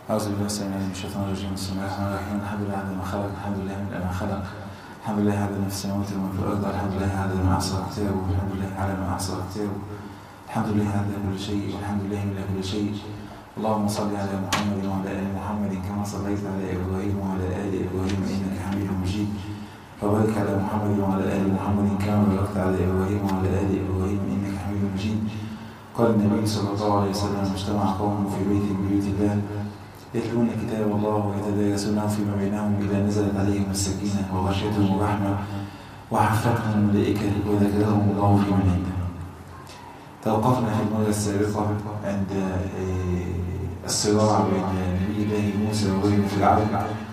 أعوذ بالله السميع العليم من الشيطان الرجيم. بسم الله الرحمن الرحيم. الحمد لله عدد ما خلق، الحمد لله من ما خلق، الحمد لله عدد ما في السماوات وما في الأرض، الحمد لله عدد ما أحصى كتابه، الحمد لله على ما أحصى كتابه، الحمد لله عدد كل شيء، والحمد لله من كل شيء. اللهم صل على محمد وعلى آل محمد كما صليت على إبراهيم وعلى آل إبراهيم إنك حميد مجيد. وبارك على محمد وعلى آل محمد كما باركت على إبراهيم وعلى آل إبراهيم إنك حميد مجيد. قال النبي صلى الله عليه وسلم: اجتمع قوم في بيت من بيوت الله يتلون كتاب الله ويتدارسونه فيما بينهم إذا نزلت عليهم السكينة وغشيتهم الرحمة وحفتهم الملائكة وذكرهم الله في من عنده. توقفنا في المرة السابقة عند الصراع بين نبي الله موسى وبين فرعون،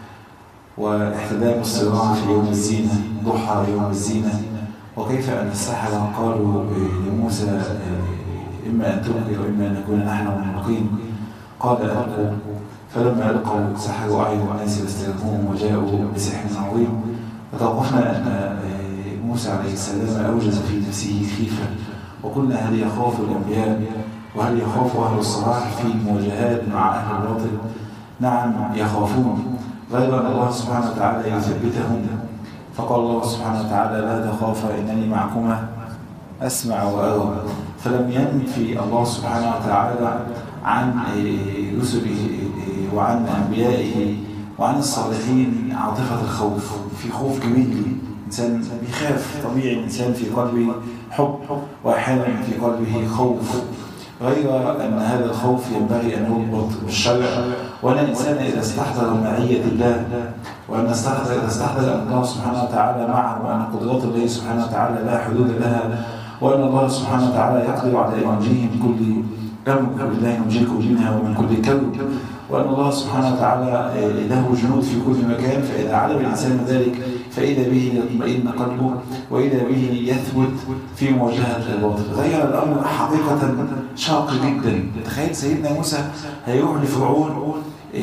واحتدام الصراع في يوم الزينة، ضحى يوم الزينة، وكيف أن السحرة قالوا لموسى: إما أن تلقي وإما أن نكون نحن الملقين. قال: ألقوا. فلما ألقوا سحروا أعين الناس واستغربوهم وجاءوا بسحر عظيم. وتوقفنا أن موسى عليه السلام أوجز في نفسه خيفة، وقلنا: هل يخاف الأنبياء وهل يخاف أهل الصلاح في المواجهات مع أهل الباطل؟ نعم يخافون، غير أن الله سبحانه وتعالى يثبتهم. فقال الله سبحانه وتعالى: لا تخافا إنني معكما أسمع وأرى. فلم ينفي الله سبحانه وتعالى عن رسله وعن أنبيائه وعن الصالحين عاطفة الخوف. في خوف كبير، إنسان بيخاف طبيعي، الإنسان في قلبه حب وأحيانا في قلبه خوف، غير أن هذا الخوف ينبغي أن يربط بالشرع، وأن الإنسان إذا استحضر معية الله وأن إذا استحضر أن الله سبحانه وتعالى معه، وأن قدرات الله سبحانه وتعالى لا حدود لها، وأن الله سبحانه وتعالى يقدر على أن ينجيه من كل أمر بالله ينجيكم منها ومن كل كرب، وأن الله سبحانه وتعالى له جنود في كل مكان. فإذا علم الإنسان ذلك فإذا به يطمئن قلبه وإذا به يثبت في مواجهة الباطل. غير الأمر حقيقة شاق جدا. تخيل سيدنا موسى هيروح لفرعون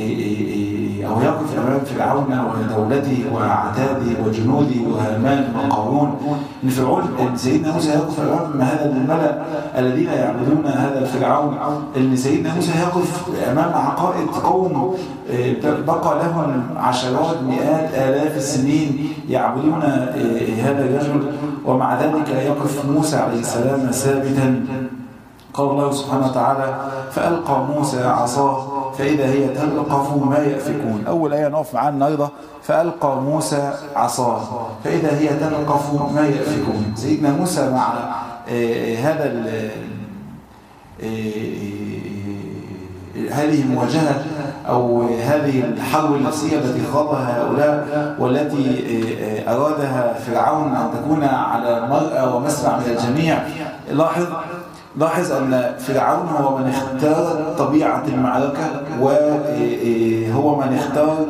أو يقف أمام فرعون ودولته وعتاده وجنوده وهامان وقارون. إن فرعون سيدنا موسى يقف أمام هذا الملأ الذين يعبدون هذا الفرعون. إن سيدنا موسى يقف أمام عقائد قوم بقى لهم عشرات مئات آلاف السنين يعبدون هذا الرجل، ومع ذلك يقف موسى عليه السلام ثابتا. قال الله سبحانه وتعالى: فألقى موسى عصاه فإذا هي تلقف ما يأفكون. أول آية نقف معاها النهارده: فألقى موسى عصاه فإذا هي تلقف ما يأفكون. سيدنا موسى مع هذه المواجهة أو هذه الحرب النفسية التي خاضها هؤلاء والتي أرادها فرعون أن تكون على مرأى ومسمع من الجميع. لاحظ أن فرعون هو من اختار طبيعة المعركة، وهو من اختار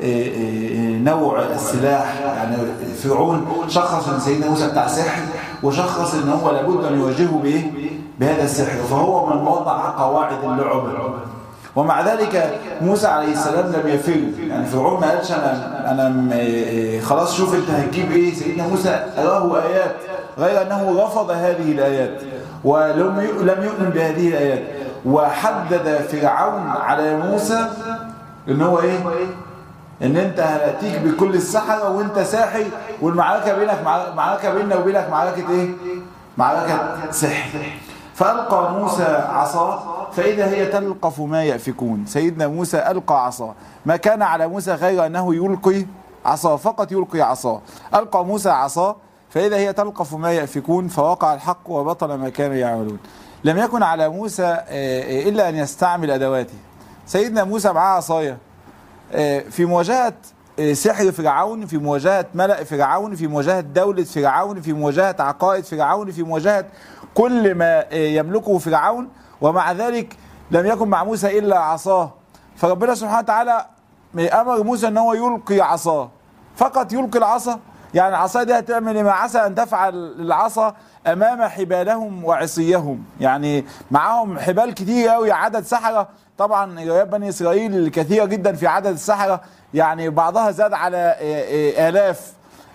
نوع السلاح. يعني فرعون شخص أن سيدنا موسى بتاع سحر، وشخص أن هو لابد أن يواجهه بهذا السحر، فهو من وضع قواعد اللعب. ومع ذلك موسى عليه السلام لم يفر. يعني فرعون ما قالش أنا خلاص شوف أنت هتجيب إيه. سيدنا موسى أراه آيات، غير أنه رفض هذه الآيات ولم يؤمن بهذه الآيات. وحدد فرعون على موسى إن هو إيه؟ إن أنت هتأتيك بكل السحرة وأنت ساحر، والمعركة معركة بيننا وبينك معركة إيه؟ معركة سحر. فألقى موسى عصاه فإذا هي تلقف ما يأفكون. سيدنا موسى ألقى عصاه، ما كان على موسى غير أنه يلقي عصاه، فقط يلقي عصاه. ألقى موسى عصاه فإذا هي تلقف ما يأفكون، فوقع الحق وبطل ما كانوا يعملون. لم يكن على موسى إلا أن يستعمل أدواته. سيدنا موسى معاه عصاية في مواجهة سحر فرعون، في مواجهة ملأ فرعون، في مواجهة دولة فرعون، في مواجهة عقائد فرعون، في مواجهة كل ما يملكه فرعون. ومع ذلك لم يكن مع موسى إلا عصاه. فربنا سبحانه وتعالى أمر موسى أن هو يلقي عصاه، فقط يلقي العصا. يعني العصا دي هتعمل ما عسى أن تفعل العصا أمام حبالهم وعصيهم. يعني معهم حبال كتير قوي، عدد سحرة. طبعا روايات بني إسرائيل كثيرة جدا في عدد السحرة، يعني بعضها زاد على آلاف.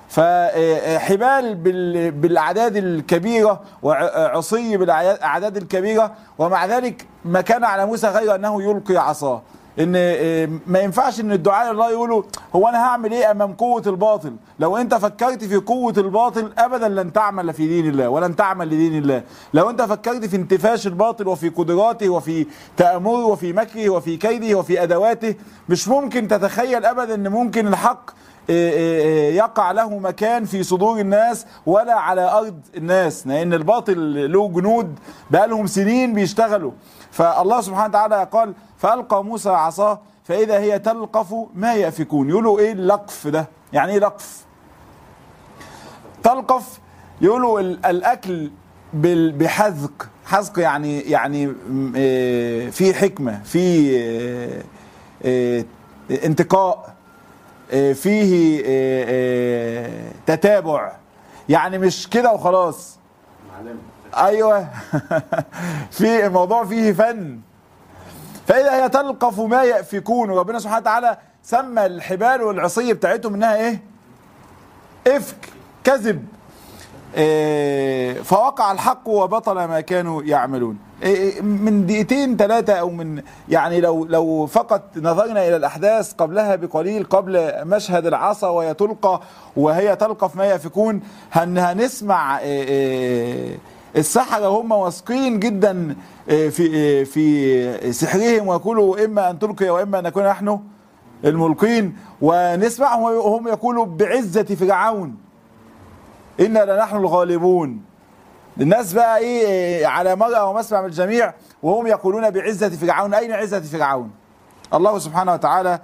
فحبال بالأعداد الكبيرة وعصي بالأعداد الكبيرة، ومع ذلك ما كان على موسى غير أنه يلقي عصاه. ان ما ينفعش ان الدعاء الله يقولوا هو انا هعمل ايه امام قوة الباطل. لو انت فكرت في قوة الباطل ابدا لن تعمل في دين الله ولن تعمل لدين الله. لو انت فكرت في انتفاش الباطل وفي قدراته وفي تأمره وفي مكره وفي كيده وفي ادواته، مش ممكن تتخيل ابدا ان ممكن الحق يقع له مكان في صدور الناس ولا على ارض الناس، لان الباطل له جنود بقالهم سنين بيشتغلوا. فالله سبحانه وتعالى قال فألقى موسى عصاه فإذا هي تلقف ما يأفكون. يقولوا ايه اللقف ده؟ يعني ايه لقف؟ تلقف يقولوا الاكل بحذق، حذق يعني في حكمة، في انتقاء، فيه تتابع، يعني مش كده وخلاص. ايوه في الموضوع فيه فن. فاذا هي تلقف ما يأفكون، وربنا سبحانه وتعالى سمى الحبال والعصي بتاعتهم انها ايه؟ افك، كذب. فوقع الحق وبطل ما كانوا يعملون. من دقيقتين ثلاثة او من يعني لو فقط نظرنا الى الاحداث قبلها بقليل، قبل مشهد العصا وهي تلقى وهي تلقف ما يأفكون، هنسمع السحرة هم واثقين جدا في سحرهم، ويقولوا اما ان تلقي واما ان نكون نحن الملقين. ونسمعهم وهم يقولوا بعزة فرعون إنا لنحن الغالبون. الناس بقى ايه على مرأى ومسمع من الجميع وهم يقولون بعزة فرعون. أين عزة فرعون؟ الله سبحانه وتعالى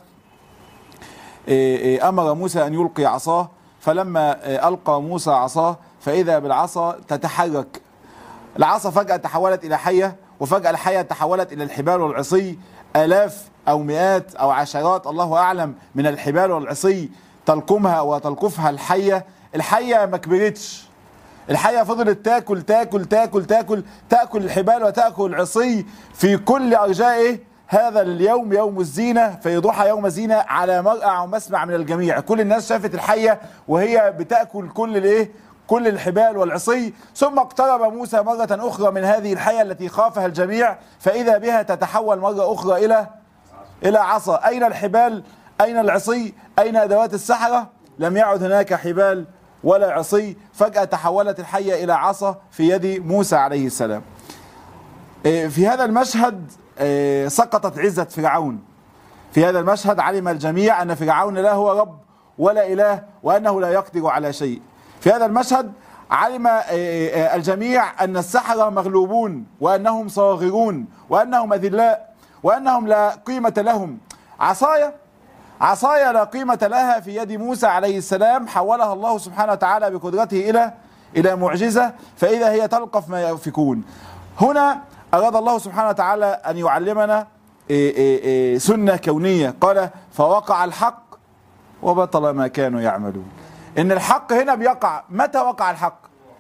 أمر موسى أن يلقي عصاه، فلما ألقى موسى عصاه فإذا بالعصا تتحرك. العصا فجأة تحولت إلى حية، وفجأة الحية تحولت إلى الحبال والعصي. آلاف أو مئات أو عشرات الله أعلم من الحبال والعصي تلقمها وتلقفها الحية. الحية ما كبرتش، الحية فضلت تاكل تاكل تاكل تاكل تاكل الحبال وتاكل العصي في كل أرجائه. هذا اليوم يوم الزينة، في ضحى يوم الزينة على مرأى ومسمع من الجميع. كل الناس شافت الحية وهي بتاكل كل الحبال والعصي. ثم اقترب موسى مرة أخرى من هذه الحية التي خافها الجميع، فإذا بها تتحول مرة أخرى إلى عصا. أين الحبال؟ أين العصي؟ أين أدوات السحرة؟ لم يعد هناك حبال ولا عصي. فجأة تحولت الحية إلى عصا في يد موسى عليه السلام. في هذا المشهد سقطت عزة فرعون. في هذا المشهد علم الجميع أن فرعون لا هو رب ولا إله، وأنه لا يقدر على شيء. في هذا المشهد علم الجميع أن السحرة مغلوبون، وأنهم صاغرون، وأنهم أذلاء، وأنهم لا قيمة لهم. عصايا لا قيمة لها في يد موسى عليه السلام حولها الله سبحانه وتعالى بقدرته إلى معجزة، فإذا هي تلقف ما يأفكون. هنا أراد الله سبحانه وتعالى أن يعلمنا سنة كونية. قال فوقع الحق وبطل ما كانوا يعملون. إن الحق هنا بيقع. متى وقع الحق؟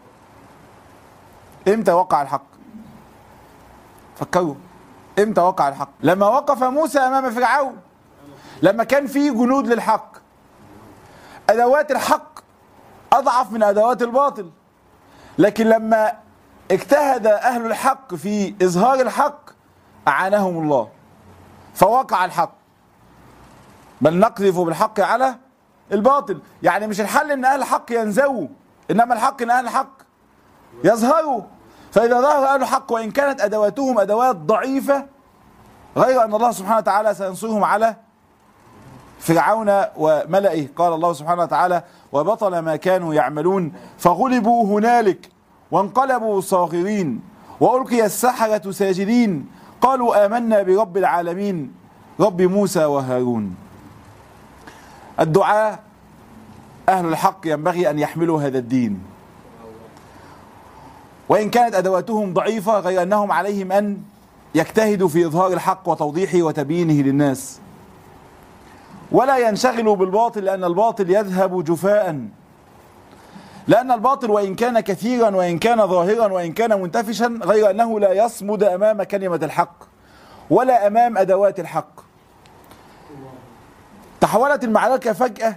إمتى وقع الحق؟ فكروا إمتى وقع الحق؟ لما وقف موسى أمام فرعون، لما كان في جنود للحق. أدوات الحق أضعف من أدوات الباطل، لكن لما اجتهد أهل الحق في إظهار الحق أعانهم الله فوقع الحق. بل نقذف بالحق على الباطل. يعني مش الحل إن أهل الحق ينزووا، إنما الحق إن أهل الحق يظهروا. فإذا ظهر أهل الحق وإن كانت أدواتهم أدوات ضعيفة، غير أن الله سبحانه وتعالى سينصرهم على فرعون وملئه. قال الله سبحانه وتعالى وبطل ما كانوا يعملون فغلبوا هنالك وانقلبوا صاغرين وألقي السحرة ساجدين قالوا آمنا برب العالمين رب موسى وهارون. الدعاء أهل الحق ينبغي أن يحملوا هذا الدين، وإن كانت أدواتهم ضعيفة، غير أنهم عليهم أن يجتهدوا في إظهار الحق وتوضيحه وتبيينه للناس، ولا ينشغلوا بالباطل، لأن الباطل يذهب جفاء. لأن الباطل وإن كان كثيرا وإن كان ظاهرا وإن كان منتفشا، غير أنه لا يصمد أمام كلمة الحق ولا أمام أدوات الحق. تحولت المعركة فجأة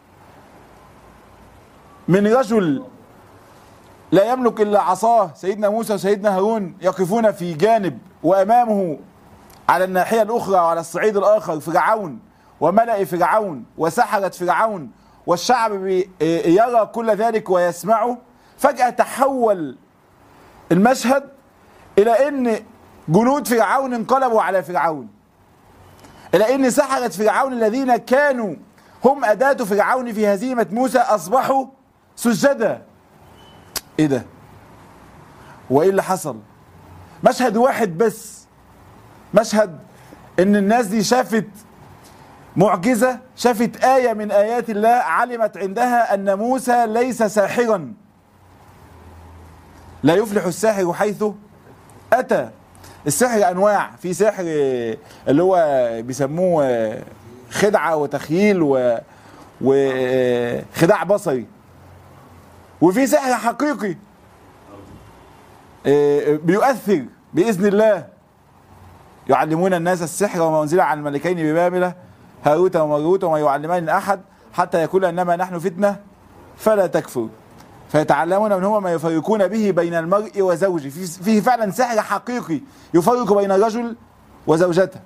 من رجل لا يملك إلا عصاه، سيدنا موسى وسيدنا هارون يقفون في جانب وأمامه على الناحية الأخرى وعلى الصعيد الآخر فرعون وملأ فرعون وسحرة فرعون والشعب يرى كل ذلك ويسمعه. فجأة تحول المشهد إلى أن جنود فرعون انقلبوا على فرعون، إلى أن سحرة فرعون الذين كانوا هم أداة فرعون في هزيمة موسى أصبحوا سجدا. إيه ده؟ وإيه اللي حصل؟ مشهد واحد بس، مشهد ان الناس دي شافت معجزة، شافت آية من آيات الله، علمت عندها أن موسى ليس ساحرا، لا يفلح الساحر حيث أتى. السحر أنواع، في سحر اللي هو بيسموه خدعة وتخييل وخداع بصري، وفي سحر حقيقي بيؤثر بإذن الله. يعلمون الناس السحر وما أنزل على الملكين ببابل هاروت وماروت وما يعلمان من أحد حتى يقول إنما نحن فتنة فلا تكفر، فيتعلمون منهما ما يفرقون به بين المرء وزوجه. فيه فعلا سحر حقيقي يفرق بين الرجل وزوجته.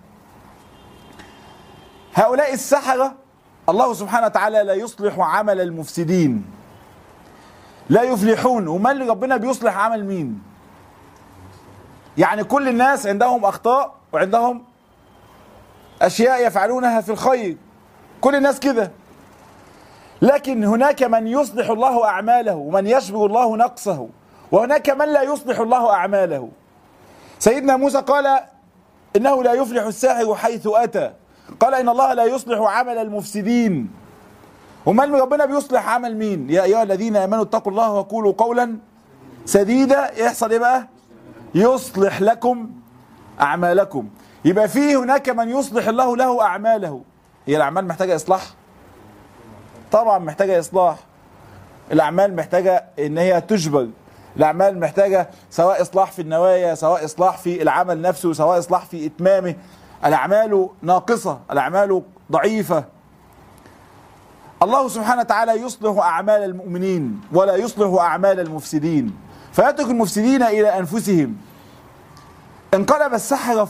هؤلاء السحرة الله سبحانه وتعالى لا يصلح عمل المفسدين، لا يفلحون. وما اللي ربنا بيصلح عمل مين؟ يعني كل الناس عندهم أخطاء وعندهم أشياء يفعلونها في الخير، كل الناس كده، لكن هناك من يصلح الله أعماله ومن يشبه الله نقصه، وهناك من لا يصلح الله أعماله. سيدنا موسى قال إنه لا يفلح الساحر حيث أتى، قال إن الله لا يصلح عمل المفسدين. ومن ربنا بيصلح عمل مين؟ يا أيها الذين آمنوا اتقوا الله وقولوا قولا سديدا. يحصل إيه بقى؟ يصلح لكم أعمالكم. يبقى فيه هناك من يصلح الله له أعماله. هي الأعمال محتاجة إصلاح؟ طبعا محتاجة إصلاح. الأعمال محتاجة إن هي تجبر، الأعمال محتاجة سواء إصلاح في النوايا، سواء إصلاح في العمل نفسه، سواء إصلاح في إتمامه. الأعمال ناقصة، الأعمال ضعيفة. الله سبحانه وتعالى يصلح أعمال المؤمنين ولا يصلح أعمال المفسدين، فيترك المفسدين إلى أنفسهم. انقلب السحرة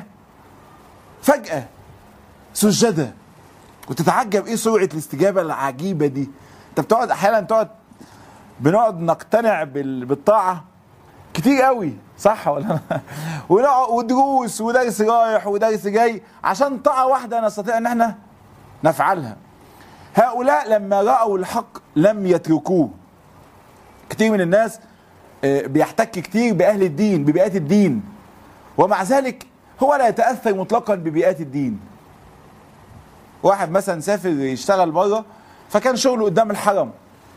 فجأة سجدا، وتتعجب ايه سرعة الاستجابة العجيبة دي. انت بتقعد احيانا بنقعد نقتنع بالطاعة كتير قوي، صح ولا ودروس ودرس رايح ودرس جاي عشان طاعة واحدة نستطيع ان احنا نفعلها. هؤلاء لما رأوا الحق لم يتركوه. كتير من الناس بيحتك كتير بأهل الدين، ببيئات الدين، ومع ذلك هو لا يتأثر مطلقا ببيئات الدين. واحد مثلا سافر يشتغل بره، فكان شغله قدام الحرم،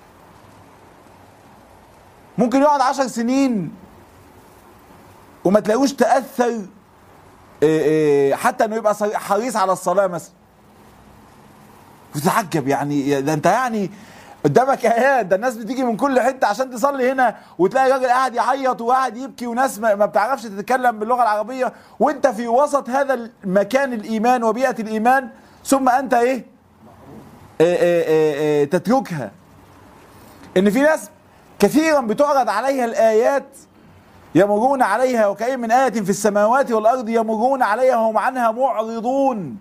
ممكن يقعد 10 سنين وما تلاقوش تأثر حتى انه يبقى حريص على الصلاة مثلا. وتتعجب، يعني ده انت يعني قدامك ايات، ده الناس بتيجي من كل حته عشان تصلي هنا، وتلاقي راجل قاعد يعيط وقاعد يبكي وناس ما بتعرفش تتكلم باللغه العربيه، وانت في وسط هذا المكان الايمان وبيئه الايمان، ثم انت تتركها. ان في ناس كثيرا بتعرض عليها الايات يمرون عليها وكأي من آية في السماوات والأرض يمرون عليها وهم عنها معرضون.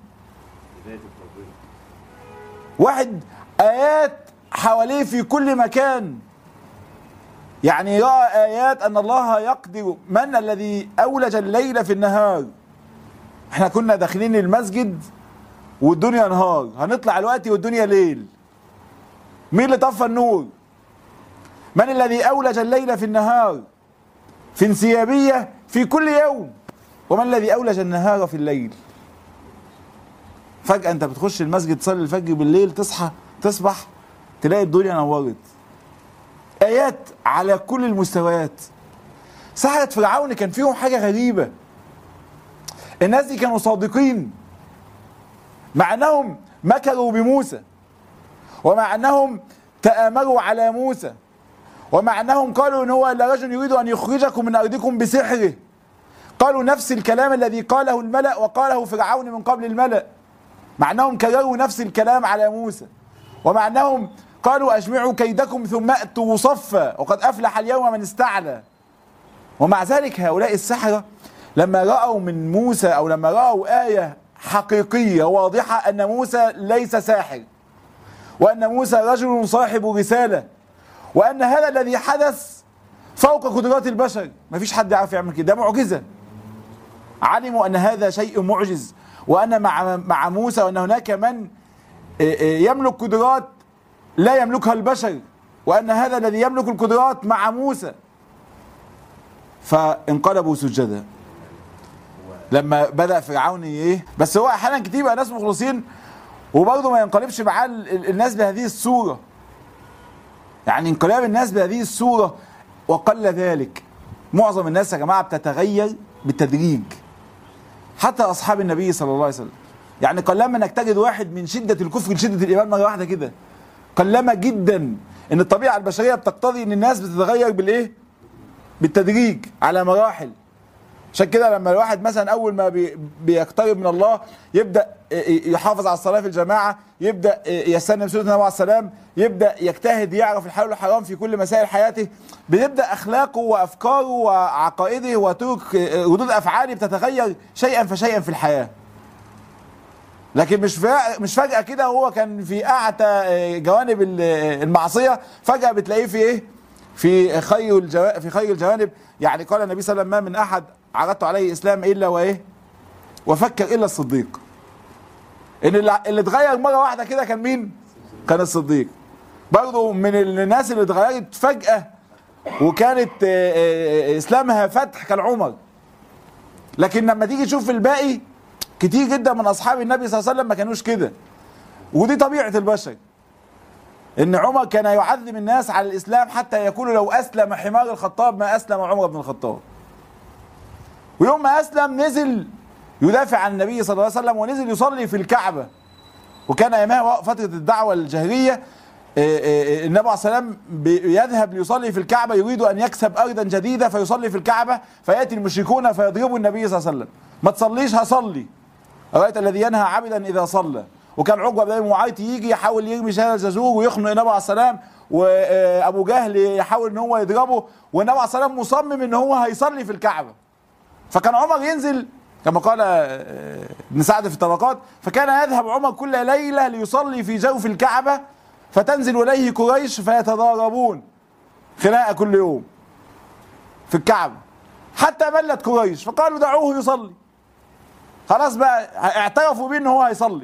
واحد آيات حواليه في كل مكان، يعني رأى آيات أن الله يقدر. من الذي أولج الليل في النهار؟ احنا كنا داخلين المسجد والدنيا نهار، هنطلع الوقت والدنيا ليل. مين اللي طفى النور؟ من الذي أولج الليل في النهار؟ في انسيابية في كل يوم. ومن الذي أولج النهار في الليل؟ فجأة انت بتخش المسجد تصلي الفجر بالليل، تصبح تلاقي الدنيا نورت. آيات على كل المستويات. سحرة فرعون كان فيهم حاجة غريبة، الناس دي كانوا صادقين، مع انهم مكروا بموسى، ومع انهم تآمروا على موسى، ومع انهم قالوا ان هو لرجل يريد ان يخرجكم من ارضكم بسحره. قالوا نفس الكلام الذي قاله الملأ وقاله فرعون من قبل الملأ، مع انهم كرروا نفس الكلام على موسى، ومع انهم قالوا اجمعوا كيدكم ثم اتوا صفا وقد افلح اليوم من استعلى. ومع ذلك هؤلاء السحرة لما رأوا من موسى أو لما رأوا آية حقيقية واضحة أن موسى ليس ساحر، وأن موسى رجل صاحب رسالة، وأن هذا الذي حدث فوق قدرات البشر، مفيش حد يعرف يعمل كده، ده معجزة. علموا أن هذا شيء معجز، وأن مع موسى وأن هناك من يملك قدرات لا يملكها البشر، وأن هذا الذي يملك القدرات مع موسى. فانقلبوا سجدا لما بدأ فرعون بس هو أحيانا كتير بقى ناس مخلصين وبرضه ما ينقلبش معاه الناس بهذه الصورة. يعني انقلاب الناس بهذه الصورة وقل ذلك. معظم الناس يا جماعة بتتغير بالتدريج، حتى أصحاب النبي صلى الله عليه وسلم. يعني قلما انك تجد واحد من شدة الكفر لشدة الإيمان مرة واحدة كده، قلما جدا ان الطبيعة البشرية بتقتضي ان الناس بتتغير بالتدريج على مراحل. عشان كده لما الواحد مثلا اول ما بيقترب من الله يبدأ يحافظ على الصلاة في الجماعة، يبدأ يستنى بسنة النبي عليه السلام، يبدأ يجتهد يعرف الحلال والحرام في كل مسائل حياته، بتبدأ أخلاقه وأفكاره وعقائده وطرق ردود أفعاله بتتغير شيئا فشيئا في الحياة. لكن مش فجأة كده هو كان في أعتى جوانب المعصية فجأة بتلاقيه في في خير الجوانب. يعني قال النبي صلى الله عليه وسلم: ما من أحد عرضت عليه إسلام إلا وفكر إلا الصديق. إن اللي اتغير مرة واحدة كده كان مين؟ كان الصديق. برضه من الناس اللي اتغيرت فجأة وكانت إسلامها فتح كان عمر. لكن لما تيجي تشوف الباقي كتير جدا من أصحاب النبي صلى الله عليه وسلم ما كانوش كده. ودي طبيعة البشر، إن عمر كان يعذب الناس على الإسلام حتى يقول لو أسلم حمار الخطاب ما أسلم عمر بن الخطاب. ويوم ما أسلم نزل يدافع عن النبي صلى الله عليه وسلم ونزل يصلي في الكعبة. وكان أيامها فترة الدعوة الجاهلية، النبي عليه السلام يذهب ليصلي في الكعبة، يريد أن يكسب أرضا جديدة فيصلي في الكعبة، فيأتي المشركون فيضربوا النبي صلى الله عليه وسلم: ما تصليش هصلي، أرأيت الذي ينهى عبدا إذا صلى. وكان عقبة بن معيط يجي يحاول يرمي شهادة الجزور ويخنق النبي عليه السلام، وأبو جهل يحاول إن هو يضربه، والنبي عليه السلام مصمم إن هو هيصلي في الكعبة. فكان عمر ينزل كما قال ابن سعد في الطبقات: فكان يذهب عمر كل ليلة ليصلي في جوف الكعبة، فتنزل إليه قريش فيتضاربون خناقة كل يوم في الكعبة، حتى ملت قريش فقالوا دعوه يصلي. خلاص بقى اعترفوا بيه ان هو هيصلي،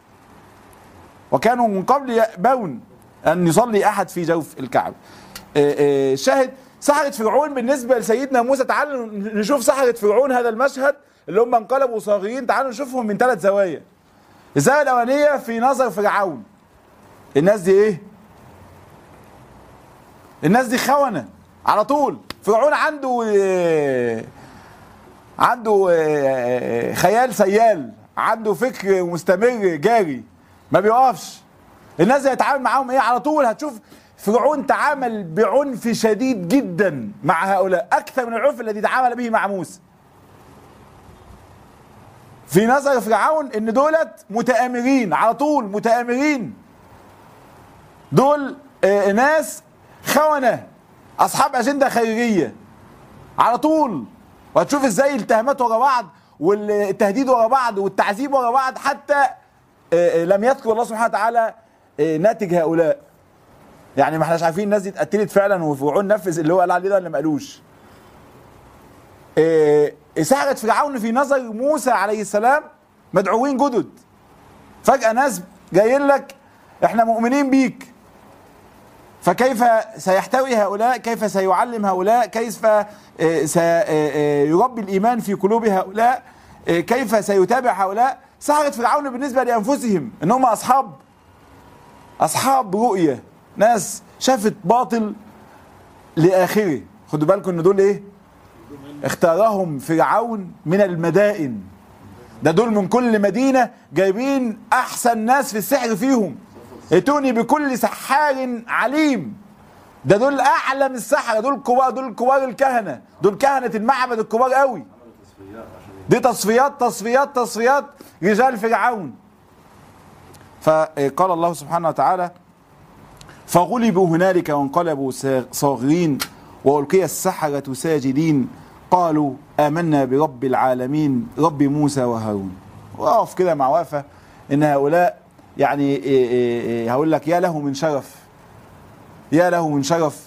وكانوا من قبل يأبون ان يصلي احد في جوف الكعبة. شاهد سحرة فرعون بالنسبة لسيدنا موسى. تعالوا نشوف سحرة فرعون، هذا المشهد اللي هم انقلبوا صاغرين. تعالوا نشوفهم من 3 زوايا. الزاوية الأولانية في نظر فرعون، الناس دي الناس دي خونة على طول. فرعون عنده خيال سيال، عنده فكر مستمر جاري ما بيوقفش. الناس دي هيتعامل معاهم على طول. هتشوف فرعون تعامل بعنف شديد جدا مع هؤلاء، اكثر من العنف الذي تعامل به مع موسى. في نظر فرعون ان دولت متآمرين على طول، متآمرين، دول ناس خونة اصحاب اجندة خيرية على طول. وهتشوف ازاي الاتهامات ورا بعض والتهديد ورا بعض والتعذيب ورا بعض، حتى لم يذكر الله سبحانه وتعالى ناتج هؤلاء. يعني ما احناش عارفين الناس دي اتقتلت فعلا وفرعون نفذ اللي هو قال عليه ده ولا ما قالوش. سحرة فرعون في نظر موسى عليه السلام مدعوين جدد. فجأة ناس جايين لك احنا مؤمنين بيك، فكيف سيحتوي هؤلاء؟ كيف سيعلم هؤلاء؟ كيف سيربي الإيمان في قلوب هؤلاء؟ كيف سيتابع هؤلاء؟ سحرة فرعون بالنسبة لأنفسهم إنهم أصحاب رؤية، ناس شافت باطل لآخره. خدوا بالكم إن دول اختارهم فرعون من المدائن. ده دول من كل مدينة جايبين أحسن ناس في السحر فيهم. ائتوني بكل سحار عليم. ده دول أعلم السحرة، دول كبار الكهنة، دول كهنة المعبد الكبار قوي. دي تصفيات رجال فرعون. فقال الله سبحانه وتعالى: فغلبوا هنالك وانقلبوا صاغرين وألقي السحرة ساجدين قالوا آمنا برب العالمين رب موسى وهارون. وأقف كده مع وقفة إن هؤلاء يعني هقول لك يا له من شرف، يا له من شرف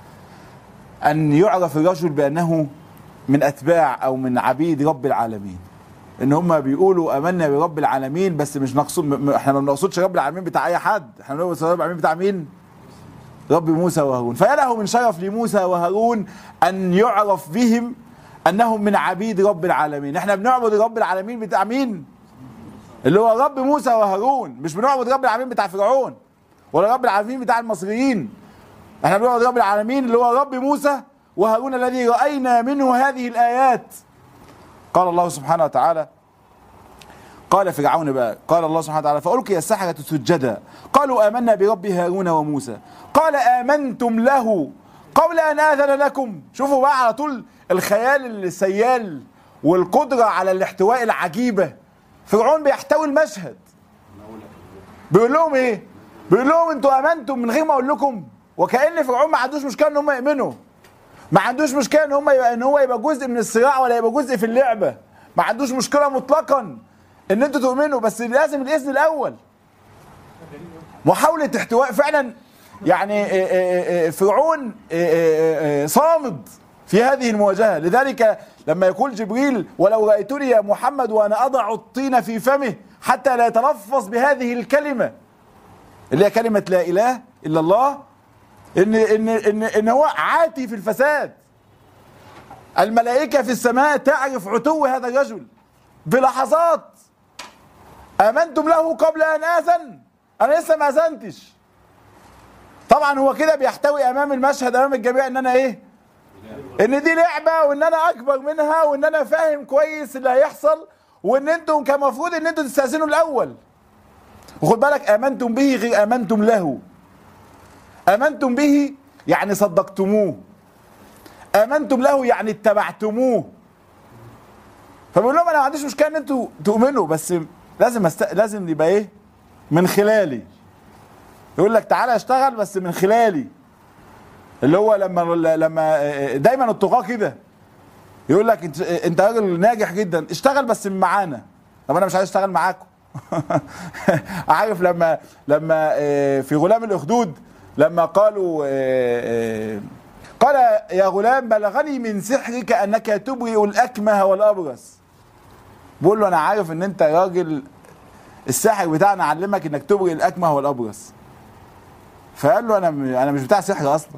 أن يعرف الرجل بأنه من أتباع أو من عبيد رب العالمين. إن هم بيقولوا آمنا برب العالمين، بس مش نقصد، إحنا ما بنقصدش رب العالمين بتاع أي حد، إحنا بنقصد رب العالمين بتاع مين؟ رب موسى وهارون. فيا له من شرف لموسى وهارون أن يعرف بهم أنهم من عبيد رب العالمين. إحنا بنعبد رب العالمين بتاع مين؟ اللي هو رب موسى وهارون، مش بنعبد رب العالمين بتاع فرعون ولا رب العالمين بتاع المصريين. احنا بنعبد رب العالمين اللي هو رب موسى وهارون الذي رأينا منه هذه الآيات. قال الله سبحانه وتعالى، قال فرعون بقى، قال الله سبحانه وتعالى فألقي السحرة سجدا قالوا آمنا برب هارون وموسى قال آمنتم له قبل أن آذن لكم. شوفوا بقى على طول الخيال السيال والقدرة على الاحتواء العجيبة. فرعون بيحتوي المشهد، بيقول لهم ايه؟ بيقول لهم انتوا امنتم من غير ما اقول لكم. وكأن فرعون ما عندوش مشكله ان هم يؤمنوا، ما عندوش مشكله ان هو يبقى جزء من الصراع ولا يبقى جزء في اللعبه، ما عندوش مشكله مطلقا ان انتوا تؤمنوا، بس لازم الاذن الاول. محاوله احتواء فعلا. يعني فرعون صامد في هذه المواجهه. لذلك لما يقول جبريل ولو رأيتني يا محمد وأنا أضع الطين في فمه حتى لا يتلفظ بهذه الكلمة اللي هي كلمة لا إله إلا الله، إن هو عاتي في الفساد. الملائكة في السماء تعرف عتو هذا الرجل بلحظات. آمنتم له قبل أن آذن، أنا لسه ما آذنتش. طبعا هو كده بيحتوي أمام المشهد أمام الجميع إن أنا إيه؟ ان دي لعبه وان انا اكبر منها وان انا فاهم كويس اللي هيحصل وان انتم كان المفروض ان انتم تستأذنوا الاول. وخد بالك امنتم به غير امنتم له. امنتم به يعني صدقتموه، امنتم له يعني اتبعتموه. فبيقول لهم انا ما عنديش مشكله ان انتم تؤمنوا، بس لازم يبقى ايه؟ من خلالي. يقول لك تعالى اشتغل بس من خلالي. اللي هو لما دايما الطغاة كده يقول لك انت راجل ناجح جدا اشتغل بس معانا. طب انا مش عايز اشتغل معاكم. عارف لما في غلام الاخدود لما قالوا قال يا غلام بلغني من سحرك انك تبرئ الاكمه والابرص. بقول له انا عارف ان انت راجل الساحر بتاعنا علمك انك تبرئ الاكمه والابرص. فقال له انا مش بتاع سحر اصلا.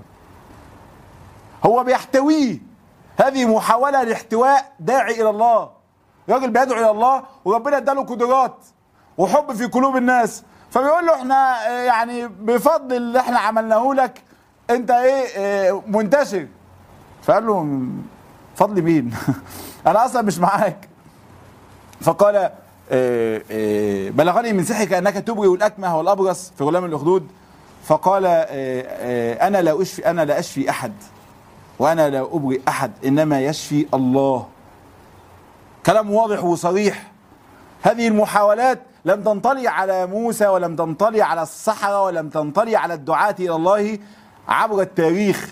هو بيحتويه. هذه محاولة لاحتواء داعي إلى الله. راجل بيدعو إلى الله وربنا اداله قدرات وحب في قلوب الناس، فبيقول له احنا يعني بفضل اللي احنا عملناه لك انت ايه منتشر. فقال له فضل مين؟ انا اصلا مش معاك. فقال بلغني من سحرك انك تبرئ الاكمه والابرص في غلام الاخدود. فقال انا لا اشفي احد وأنا لا أبرئ أحد إنما يشفي الله. كلام واضح وصريح. هذه المحاولات لم تنطلي على موسى ولم تنطلي على السحرة ولم تنطلي على الدعاة إلى الله عبر التاريخ.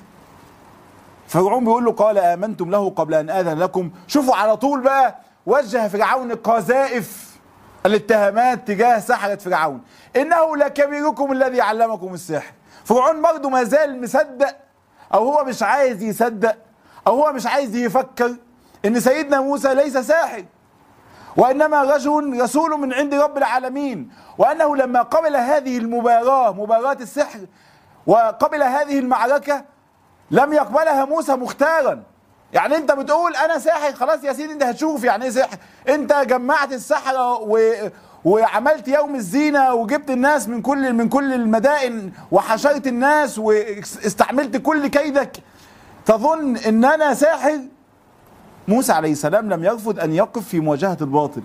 فرعون بيقول له قال آمنتم له قبل أن آذن لكم. شوفوا على طول بقى وجه فرعون قذائف الاتهامات تجاه سحرة فرعون. إنه لكبيركم الذي علمكم السحر. فرعون برضه ما زال مصدق او هو مش عايز يصدق او هو مش عايز يفكر ان سيدنا موسى ليس ساحر، وانما رسول من عند رب العالمين، وانه لما قبل هذه مباراة السحر وقبل هذه المعركة لم يقبلها موسى مختارا. يعني انت بتقول انا ساحر، خلاص يا سيدي انت هتشوف يعني ايه سحر. انت جمعت السحرة وعملت يوم الزينة وجبت الناس من كل المدائن وحشرت الناس واستعملت كل كيدك تظن ان انا ساحر. موسى عليه السلام لم يرفض ان يقف في مواجهة الباطل،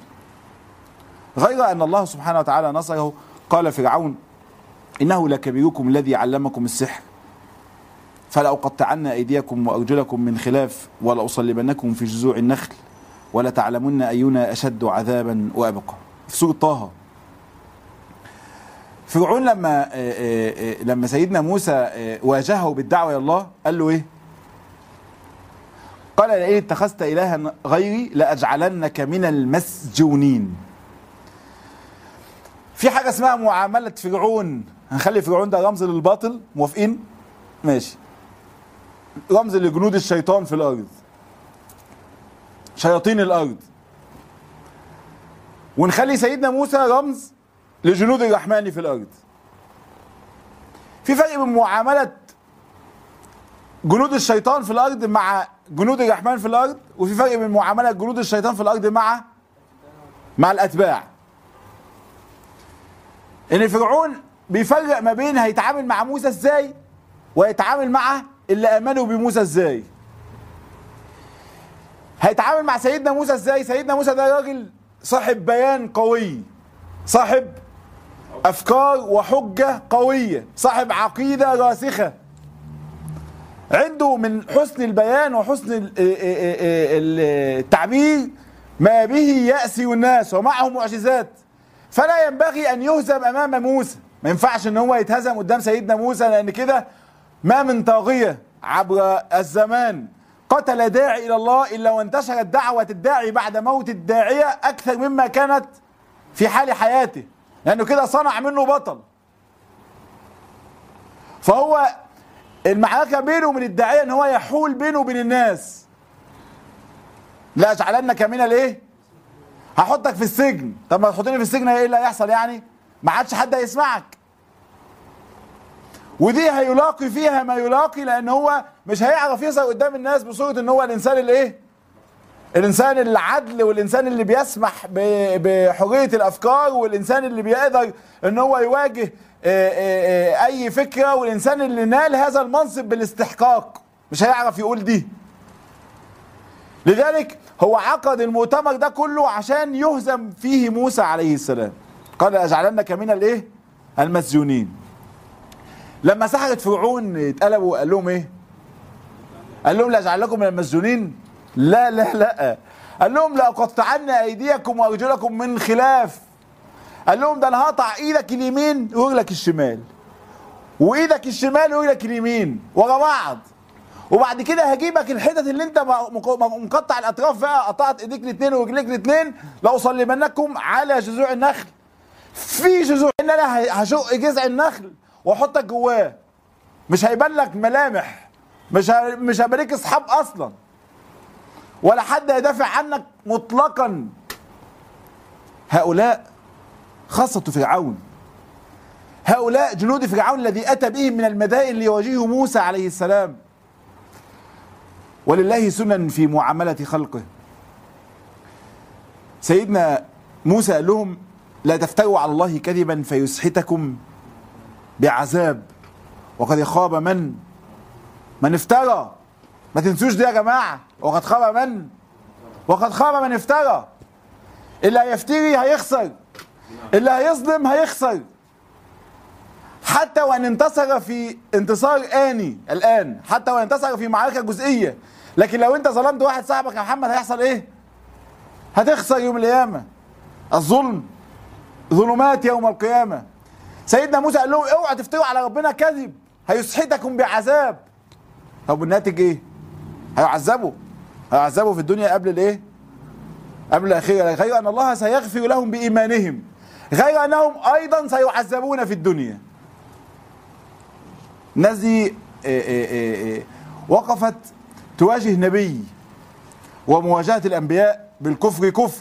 غير ان الله سبحانه وتعالى نصره. قال فرعون انه لكبيركم الذي علمكم السحر فلأقطعن ايديكم وارجلكم من خلاف ولأصلبنكم في جذوع النخل ولتعلمن اينا اشد عذابا وابقى. في سورة طه. فرعون لما سيدنا موسى واجهه بالدعوة إلى الله قال له ايه؟ قال لئن اتخذت إلها غيري لأجعلنك من المسجونين. في حاجة اسمها معاملة فرعون، هنخلي فرعون ده رمز للباطل، موافقين؟ ماشي. رمز لجنود الشيطان في الأرض، شياطين الأرض. ونخلي سيدنا موسى رمز لجنود الرحمن في الأرض. في فرق بين معاملة جنود الشيطان في الأرض مع جنود الرحمن في الأرض، وفي فرق بين معاملة جنود الشيطان في الأرض مع الأتباع. إن فرعون بيفرق ما بين هيتعامل مع موسى إزاي ويتعامل مع اللي آمنوا بموسى إزاي. هيتعامل مع سيدنا موسى إزاي؟ سيدنا موسى ده راجل صاحب بيان قوي، صاحب أفكار وحجة قوية، صاحب عقيدة راسخة، عنده من حسن البيان وحسن التعبير ما به يأسي الناس، ومعه معجزات، فلا ينبغي أن يهزم أمام موسى. ما ينفعش أن هو يتهزم قدام سيدنا موسى، لأن كده ما من طاغية عبر الزمان قتل داعي إلى الله إلا وانتشرت دعوة الداعي بعد موت الداعية أكثر مما كانت في حال حياته، لأنه كده صنع منه بطل. فهو المعركة بينه وبين الداعية ان هو يحول بينه وبين الناس. لا أجعلنك من الايه؟ هحطك في السجن. طب ما تحطني في السجن ايه اللي هيحصل يعني؟ ما عادش حد هيسمعك. ودي هيلاقي فيها ما يلاقي، لان هو مش هيعرف يظهر قدام الناس بصورة ان هو الانسان الايه؟ الانسان العدل، والانسان اللي بيسمح بحرية الافكار، والانسان اللي بيقدر ان هو يواجه اي فكرة، والانسان اللي نال هذا المنصب بالاستحقاق. مش هيعرف يقول دي. لذلك هو عقد المؤتمر ده كله عشان يهزم فيه موسى عليه السلام. قال أجعلنك من الايه؟ المسجونين. لما سحرة فرعون اتقلبوا قال لهم ايه؟ قال لهم لأجعلكم من المسجونين؟ لا لا لا، قال لهم لأقطعن أيديكم وأرجلكم من خلاف. قال لهم ده انا هقطع ايدك اليمين ورجلك الشمال، وايدك الشمال ورجلك اليمين ورا بعض، وبعد كده هجيبك الحتت اللي انت مقطع الاطراف بقى، قطعت ايديك الاثنين ورجليك الاثنين، لاصلبنكم على جذوع النخل. في جذوع ان انا هشق جذع النخل واحطك جواه، مش هيبان لك ملامح، مش هيبقى اصحاب اصلا، ولا حد هيدافع عنك مطلقا. هؤلاء خاصة فرعون، هؤلاء جنود فرعون الذي أتى بهم من المدائن ليواجهوا موسى عليه السلام. ولله سنن في معاملة خلقه. سيدنا موسى قال لهم لا تفتروا على الله كذبا فيسحتكم بعذاب وقد خاب من افترى. ما تنسوش دي يا جماعة، وقد خاب من افترى. اللي هيفتري هيخسر، اللي هيظلم هيخسر، حتى وان انتصر في انتصار آني الآن، حتى وان انتصر في معركة جزئية. لكن لو انت ظلمت واحد صاحبك يا محمد هيحصل ايه؟ هتخسر يوم القيامة. الظلم ظلمات يوم القيامة. سيدنا موسى قال لهم اوعوا تفتروا على ربنا كذب هيسحتكم بعذاب. طب والناتج ايه؟ هيعذبوا في الدنيا قبل الايه؟ قبل الأخيرة، غير أن الله سيغفر لهم بإيمانهم، غير أنهم أيضا سيعذبون في الدنيا. الناس دي وقفت تواجه نبي، ومواجهة الأنبياء بالكفر كفر.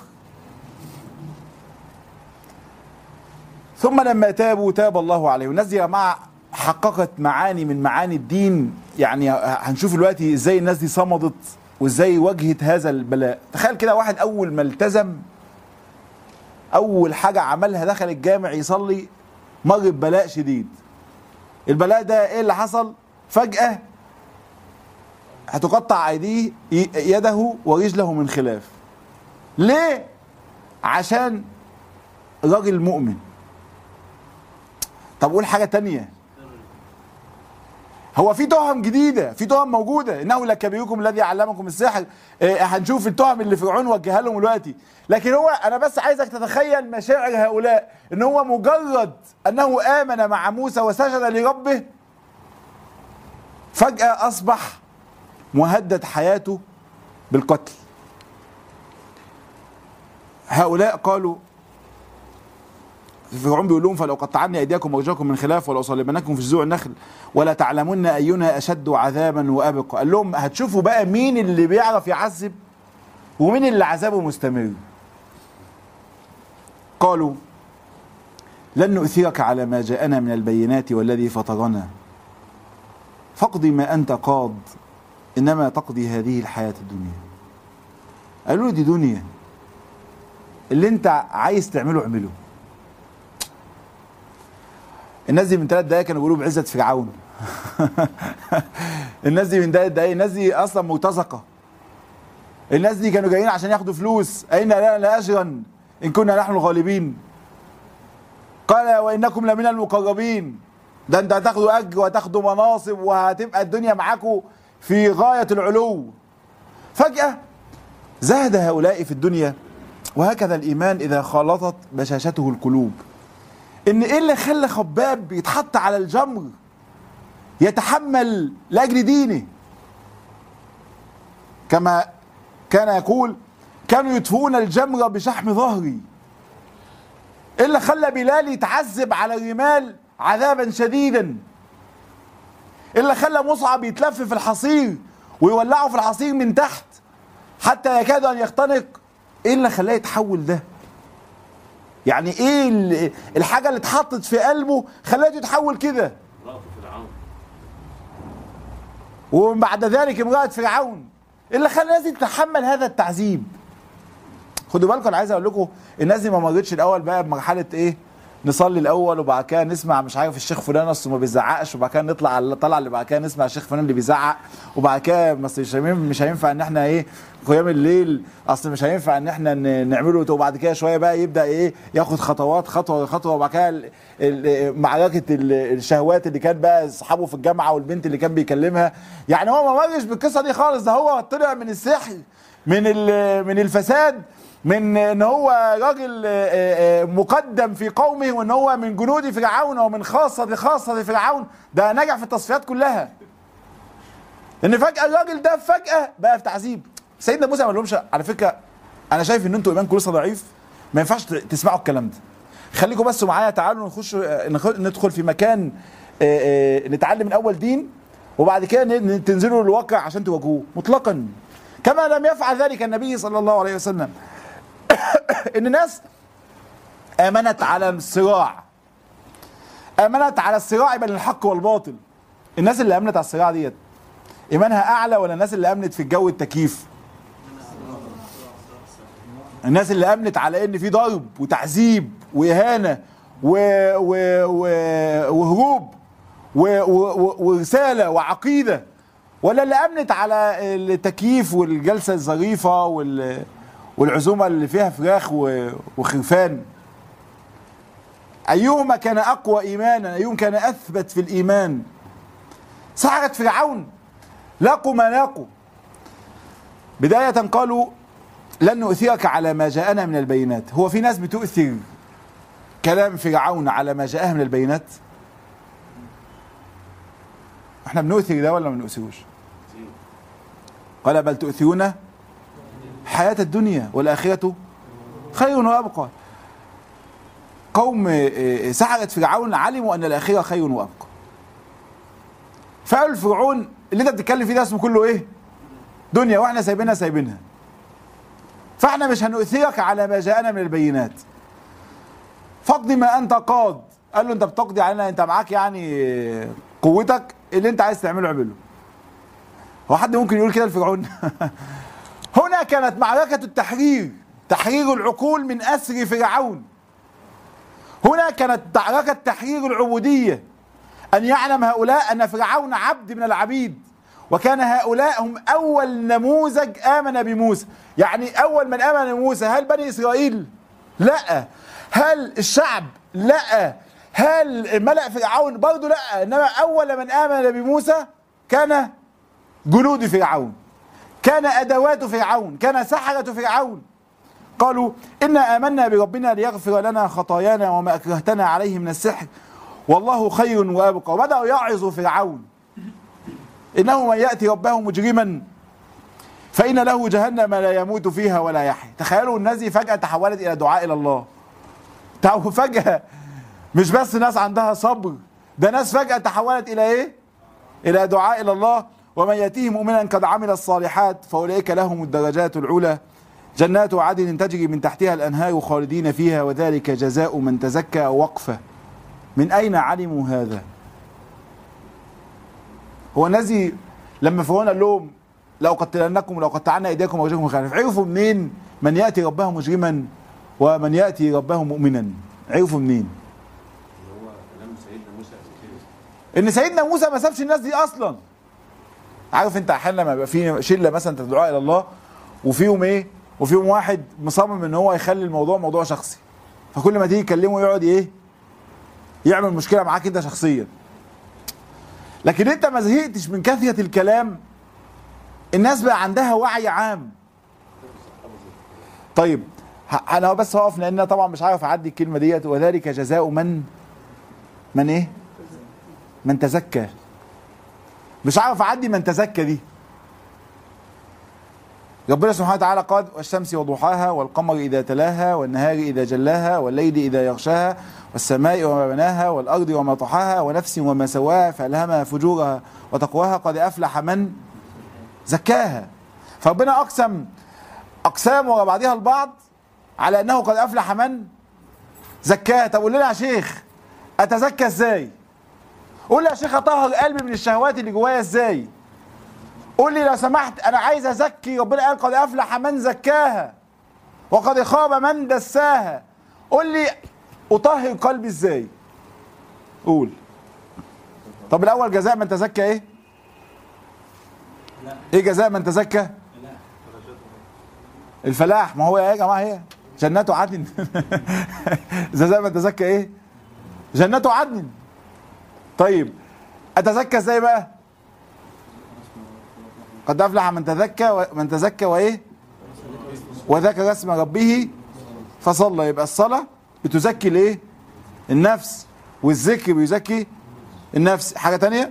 ثم لما تابوا تاب الله عليهم. الناس دي يا جماعة حققت معاني من معاني الدين. يعني هنشوف دلوقتي ازاي الناس دي صمدت وازاي واجهت هذا البلاء. تخيل كده واحد اول ما التزم اول حاجة عملها دخل الجامع يصلي، مر ببلاء شديد. البلاء ده ايه اللي حصل؟ فجأة هتقطع ايديه يده ورجله من خلاف. ليه؟ عشان راجل مؤمن. طب قول حاجة تانية. هو في تهم جديدة، في تهم موجودة، انه لكبيركم الذي علمكم السحر. هنشوف التهم اللي فرعون وجهها لهم دلوقتي. لكن هو انا بس عايزك تتخيل مشاعر هؤلاء، ان هو مجرد انه امن مع موسى وسجد لربه فجأة اصبح مهدد حياته بالقتل. هؤلاء قالوا، فرعون بيقول لهم فلو قطعن ايديكم وارجلكم من خلاف ولا اصلبنكم في جذوع النخل ولا تعلمن اينا اشد عذابا وابقى. قال لهم هتشوفوا بقى مين اللي بيعرف يعذب ومين اللي عذابه مستمر. قالوا لن نؤثرك على ما جاءنا من البينات والذي فطرنا فاقض ما انت قاض انما تقضي هذه الحياة الدنيا. قالوا له دي دنيا، اللي انت عايز تعمله اعمله. الناس دي من 3 دقايق كانوا بيقولوا بعزة فرعون. الناس دي من 3 دقايق، الناس دي اصلا مرتزقة. الناس دي كانوا جايين عشان ياخدوا فلوس، أين لنا لأجرا إن كنا نحن الغالبين. قال وإنكم لمن المقربين، ده انت هتاخدوا أجر وهتاخدوا مناصب وهتبقى الدنيا معاكم في غاية العلو. فجأة زهد هؤلاء في الدنيا، وهكذا الإيمان إذا خالطت بشاشته القلوب. إن إيه اللي خلى خباب يتحط على الجمر يتحمل لأجل دينه؟ كما كان يقول كانوا يطفئون الجمر بشحم ظهري. إيه اللي خلى بلال يتعذب على الرمال عذابا شديدا؟ إيه اللي خلى مصعب يتلف في الحصير ويولعه في الحصير من تحت حتى يكاد أن يختنق؟ إيه اللي خلاه يتحول ده؟ يعني إيه الحاجة اللي اتحطت في قلبه خلاته يتحول كده؟ ومن بعد ذلك امرأة فرعون. إيه اللي خلى الناس دي تتحمل هذا التعذيب؟ خدوا بالكم، انا عايز اقول لكم الناس دي ما مرتش الاول بقى بمرحله ايه؟ نصلي الاول وبعد كده نسمع مش عارف الشيخ فلان اصله ما بيزعقش، وبعد كده نطلع على الطلعه اللي بعد كده نسمع الشيخ فلان اللي بيزعق، وبعد كده مش هينفع ان احنا ايه قيام الليل، اصل مش هينفع ان احنا نعمله. وبعد كده شويه بقى يبدا ايه ياخد خطوات خطوه خطوه، وبعد كده معركه الشهوات اللي كان بقى اصحابه في الجامعه والبنت اللي كان بيكلمها. يعني هو ما مرش بالقصه دي خالص، ده هو طلع من السحر، من الفساد، من ان هو راجل مقدم في قومه، وان هو من جنود فرعون ومن خاصة فرعون. ده نجح في التصفيات كلها. ان فجأة الراجل ده فجأة بقى في تعذيب. سيدنا موسى ما قالهمش على فكرة انا شايف ان انتوا ايمانكم لسه ضعيف، ما ينفعش تسمعوا الكلام ده، خليكم بس معايا، تعالوا ندخل في مكان نتعلم من اول دين، وبعد كده تنزلوا للواقع عشان تواجهوه. مطلقا كما لم يفعل ذلك النبي صلى الله عليه وسلم. ان الناس امنت على الصراع، امنت على الصراع بين الحق والباطل. الناس اللي امنت على الصراع ديت ايمانها اعلى ولا الناس اللي امنت في الجو التكييف؟ الناس اللي امنت على ان في ضرب وتعذيب واهانه وهروب ورساله وعقيده، ولا اللي امنت على التكييف والجلسه الظريفه والعزومه اللي فيها فراخ وخرفان؟ ايهما كان اقوى ايمانا؟ ايهم كان اثبت في الايمان؟ سحرة فرعون لاقوا ما لاقوا. بدايه قالوا لن نؤثرك على ما جاءنا من البينات. هو في ناس بتؤثر كلام فرعون على ما جاءها من البينات؟ احنا بنؤثر ده ولا ما بنؤثروش؟ قال بل تؤثرون حياة الدنيا والآخرة خير وأبقى. قوم سحرة فرعون علموا أن الآخرة خير وأبقى، فقالوا فرعون اللي انت بتتكلم فيه ده اسمه كله ايه؟ دنيا، واحنا سايبينها، فاحنا مش هنؤثرك على ما جاءنا من البينات. فاقضي ما انت قاض. قال له انت بتقضي علينا، انت معاك يعني قوتك، اللي انت عايز تعمله اعمله. هو حد ممكن يقول كده لفرعون؟ هنا كانت معركة التحرير، تحرير العقول من أسر فرعون. هنا كانت معركة تحرير العبودية، أن يعلم هؤلاء أن فرعون عبد من العبيد، وكان هؤلاء هم أول نموذج آمن بموسى. يعني أول من آمن بموسى هل بني إسرائيل؟ لا. هل الشعب؟ لا. هل ملأ فرعون؟ برضو لا. إنما أول من آمن بموسى كان جنود فرعون، كان أدوات فرعون، كان سحرة فرعون. قالوا إنا آمنا بربنا ليغفر لنا خطايانا وما أكرهتنا عليه من السحر والله خير وأبقى. وبدأوا يعظوا فرعون إنه من يأتي ربه مجرما فإن له جهنم لا يموت فيها ولا يحيى. تخيلوا الناس دي فجأة تحولت إلى دعاء إلى الله. فجأة مش بس ناس عندها صبر، ده ناس فجأة تحولت إلى إيه؟ إلى دعاء إلى الله. ومن يأتيه مؤمنا قد عمل الصالحات فأولئك لهم الدرجات العلى جنات عدن تجري من تحتها الأنهار خالدين فيها وذلك جزاء من تزكى. وقفة، من أين علموا هذا؟ هو الناس لما فرعون قال لهم لو قتلنكم لو قطعنا ايديكم وارجلكم خلف، عرفوا منين من ياتي ربه مجرما ومن ياتي ربه مؤمنا؟ عرفوا منين؟ هو كلام سيدنا موسى ان سيدنا موسى ما سابش الناس دي اصلا. عارف انت احيانا لما يبقى في شله مثلا تدعو الى الله وفيهم ايه؟ وفيهم واحد مصمم ان هو يخلي الموضوع موضوع شخصي، فكل ما تيجي تكلمه يقعد ايه؟ يعمل مشكله معاك انت شخصيا. لكن انت ما زهقتش من كثرة الكلام، الناس بقى عندها وعي عام. طيب انا بس هقف لان طبعا مش عارف اعدي الكلمه ديت. وذلك جزاء من ايه؟ من تزكى. مش عارف اعدي من تزكى دي. ربنا سبحانه وتعالى قال والشمس وضحاها والقمر اذا تلاها والنهار اذا جلاها والليل اذا يغشاها والسماء وما بناها والارض وما طحاها ونفس وما سواها فالهمها فجورها وتقواها قد افلح من زكاها. فربنا اقسام ورا بعضها البعض على انه قد افلح من زكاها. طب قول لنا يا شيخ اتزكى ازاي؟ قول لي يا شيخ اطهر قلبي من الشهوات اللي جوايا ازاي؟ قول لي لو سمحت انا عايز ازكي. ربنا قال قد افلح من زكاها وقد خاب من دساها. قول لي اطهر قلبي ازاي؟ قول. طب الاول جزاء من تزكى ايه؟ ايه جزاء من تزكى؟ الفلاح. ما هو يا جماعه هي جنات عدن. جزاء من تزكى ايه؟ جنات عدن. طيب اتزكى ازاي بقى؟ قد افلح من تزكى وايه؟ وذكر اسم ربه فصلى. يبقى الصلاه بتزكي الايه؟ النفس، والذكر بيزكي النفس. حاجه تانية؟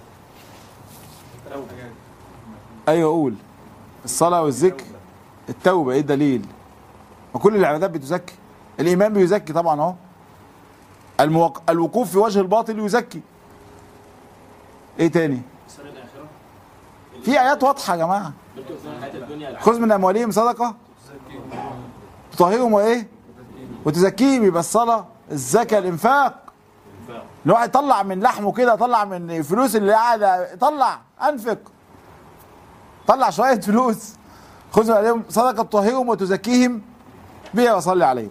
ايوه قول. الصلاه والذكر، التوبه. ايه الدليل؟ وكل العبادات بتزكي. الايمان بيزكي طبعا اهو. الوقوف في وجه الباطل يزكي. ايه تاني؟ في ايات واضحه يا جماعه. خذ من اموالهم صدقه تطهرهم وايه؟ وتزكيهم. يبقى الصلاه، الزكاه، الانفاق. الواحد يطلع من لحمه كده، طلع من الفلوس اللي قاعده، طلع انفق، طلع شويه فلوس. خذ من اموالهم صدقه تطهرهم وتزكيهم بها وصلي عليهم.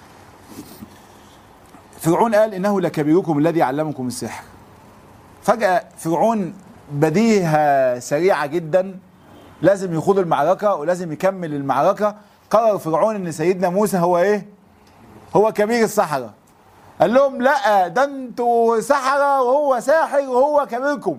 فرعون قال انه لكبيركم الذي علمكم السحر. فجاه فرعون بديهة سريعة جدا، لازم يخوض المعركة ولازم يكمل المعركة. قرر فرعون ان سيدنا موسى هو ايه؟ هو كبير السحرة. قال لهم لا، ده انتوا سحرة وهو ساحر وهو كبيركم.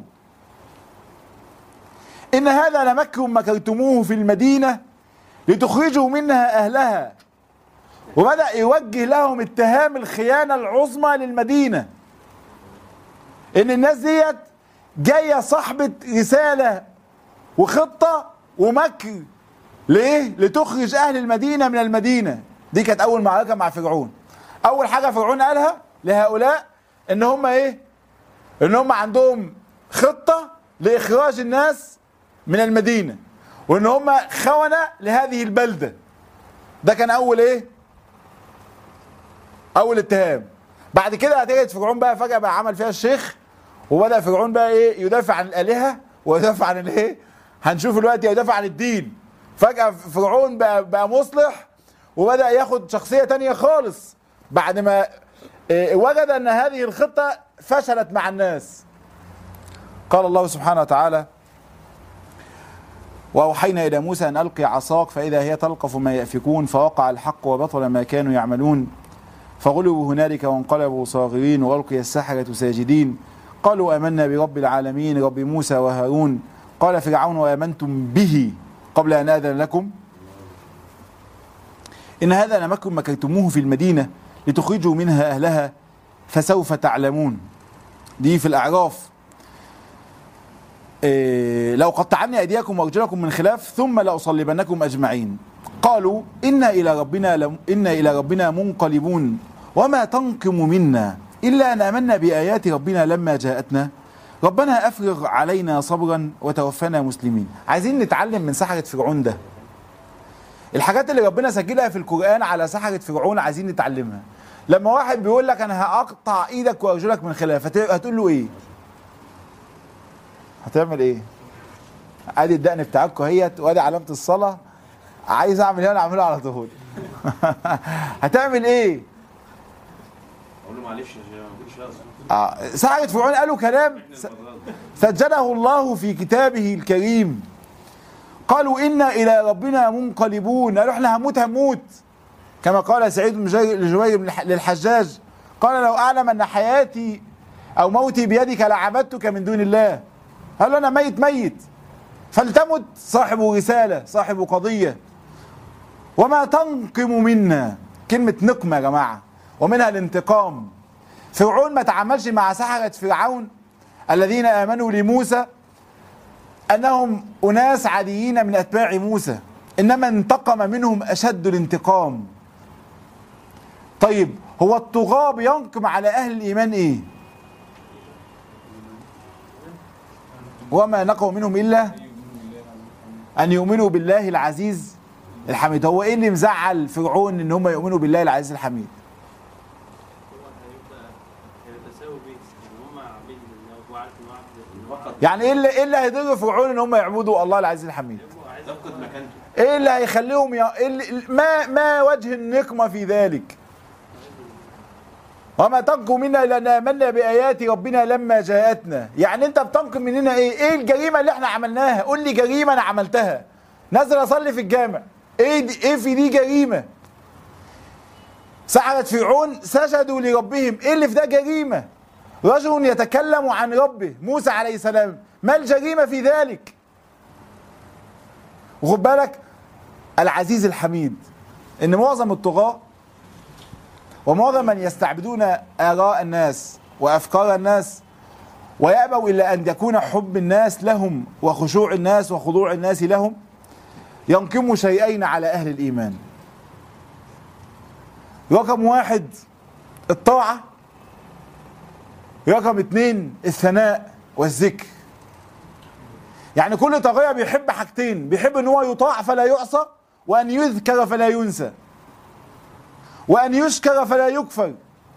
ان هذا لمكر مكرتموه في المدينة لتخرجوا منها اهلها. وبدأ يوجه لهم اتهام الخيانة العظمى للمدينة، ان الناس ديت جاية صاحبة رسالة وخطة ومكر. ليه؟ لتخرج أهل المدينة من المدينة. دي كانت أول معركة مع فرعون. أول حاجة فرعون قالها لهؤلاء إن هم إيه؟ إن هم عندهم خطة لإخراج الناس من المدينة، وإن هم خونة لهذه البلدة. ده كان أول إيه؟ أول اتهام. بعد كده هتجد فرعون بقى فجأة بقى عمل فيها الشيخ، وبدأ فرعون بقى ايه؟ يدافع عن الآلهة ويدافع عن الايه؟ هنشوف دلوقتي يدافع عن الدين. فجأة فرعون بقى مصلح، وبدأ ياخد شخصية تانية خالص بعد ما وجد ان هذه الخطة فشلت مع الناس. قال الله سبحانه وتعالى وأوحينا إلى موسى أن ألقي عصاك فإذا هي تلقف ما يأفكون فوقع الحق وبطل ما كانوا يعملون فغلبوا هنالك وانقلبوا صاغرين وألقي السحرة ساجدين قالوا آمنا برب العالمين رب موسى وهارون قال فرعون وآمنتم به قبل أن آذن لكم إن هذا لمكر مكرتموه في المدينة لتخرجوا منها أهلها فسوف تعلمون. دي في الأعراف. لو قطعني أيديكم وأرجلكم من خلاف ثم لأصلبنكم أجمعين. قالوا إنا إلى ربنا منقلبون وما تنقم منا إلا أن آمنا بآيات ربنا لما جاءتنا ربنا أفرغ علينا صبرا وتوفنا مسلمين. عايزين نتعلم من سحرة فرعون ده. الحاجات اللي ربنا سجلها في القرآن على سحرة فرعون عايزين نتعلمها. لما واحد بيقول لك أنا هأقطع إيدك وأرجلك من خلاف هتقول له إيه؟ هتعمل إيه؟ ادي الدقن بتاعكم اهيت وادي علامه الصلاه، عايز اعمل ايه انا اعمله على طول. هتعمل ايه؟ اقول له معلش يا شيخ. سحرة فرعون قالوا كلام سجله الله في كتابه الكريم. قالوا إنا إلى ربنا منقلبون، قالوا احنا هموت كما قال سعيد بن جبير للحجاج قال لو أعلم أن حياتي أو موتي بيدك لعبدتك من دون الله. قال له أنا ميت فلتمت صاحب رسالة صاحب قضية. وما تنقم منا، كلمة نقمة يا جماعة ومنها الانتقام. فرعون ما تعاملش مع سحرة فرعون الذين آمنوا لموسى أنهم أناس عاديين من أتباع موسى، إنما انتقم منهم أشد الانتقام. طيب هو الطغاة بينقم على أهل الإيمان إيه؟ وما نقموا منهم إلا أن يؤمنوا بالله العزيز الحميد. هو إيه اللي مزعل فرعون إن هم يؤمنوا بالله العزيز الحميد؟ يعني ايه اللي هيضر فرعون ان هم يعبدوا الله العزيز الحميد؟ ايه اللي هيخليهم ما وجه النقمة في ذلك؟ وما تنقم منا الا ان آمنا بآيات ربنا لما جاءتنا. يعني انت بتنقم مننا ايه الجريمة اللي احنا عملناها؟ قول لي جريمة انا عملتها. نزل اصلي في الجامع، ايه في دي جريمة؟ سحرة فرعون سجدوا لربهم، ايه اللي في ده جريمة؟ رجل يتكلم عن ربه موسى عليه السلام، ما الجريمة في ذلك؟ وخد بالك العزيز الحميد ان معظم الطغاة ومعظم من يستعبدون آراء الناس وأفكار الناس ويأبوا إلا أن يكون حب الناس لهم وخشوع الناس وخضوع الناس لهم ينقموا شيئين على أهل الإيمان. رقم 1 الطاعة، رقم 2 الثناء والذكر. يعني كل طاغية بيحب حاجتين، بيحب ان هو يطاع فلا يعصى، وان يذكر فلا ينسى، وان يشكر فلا يكفر.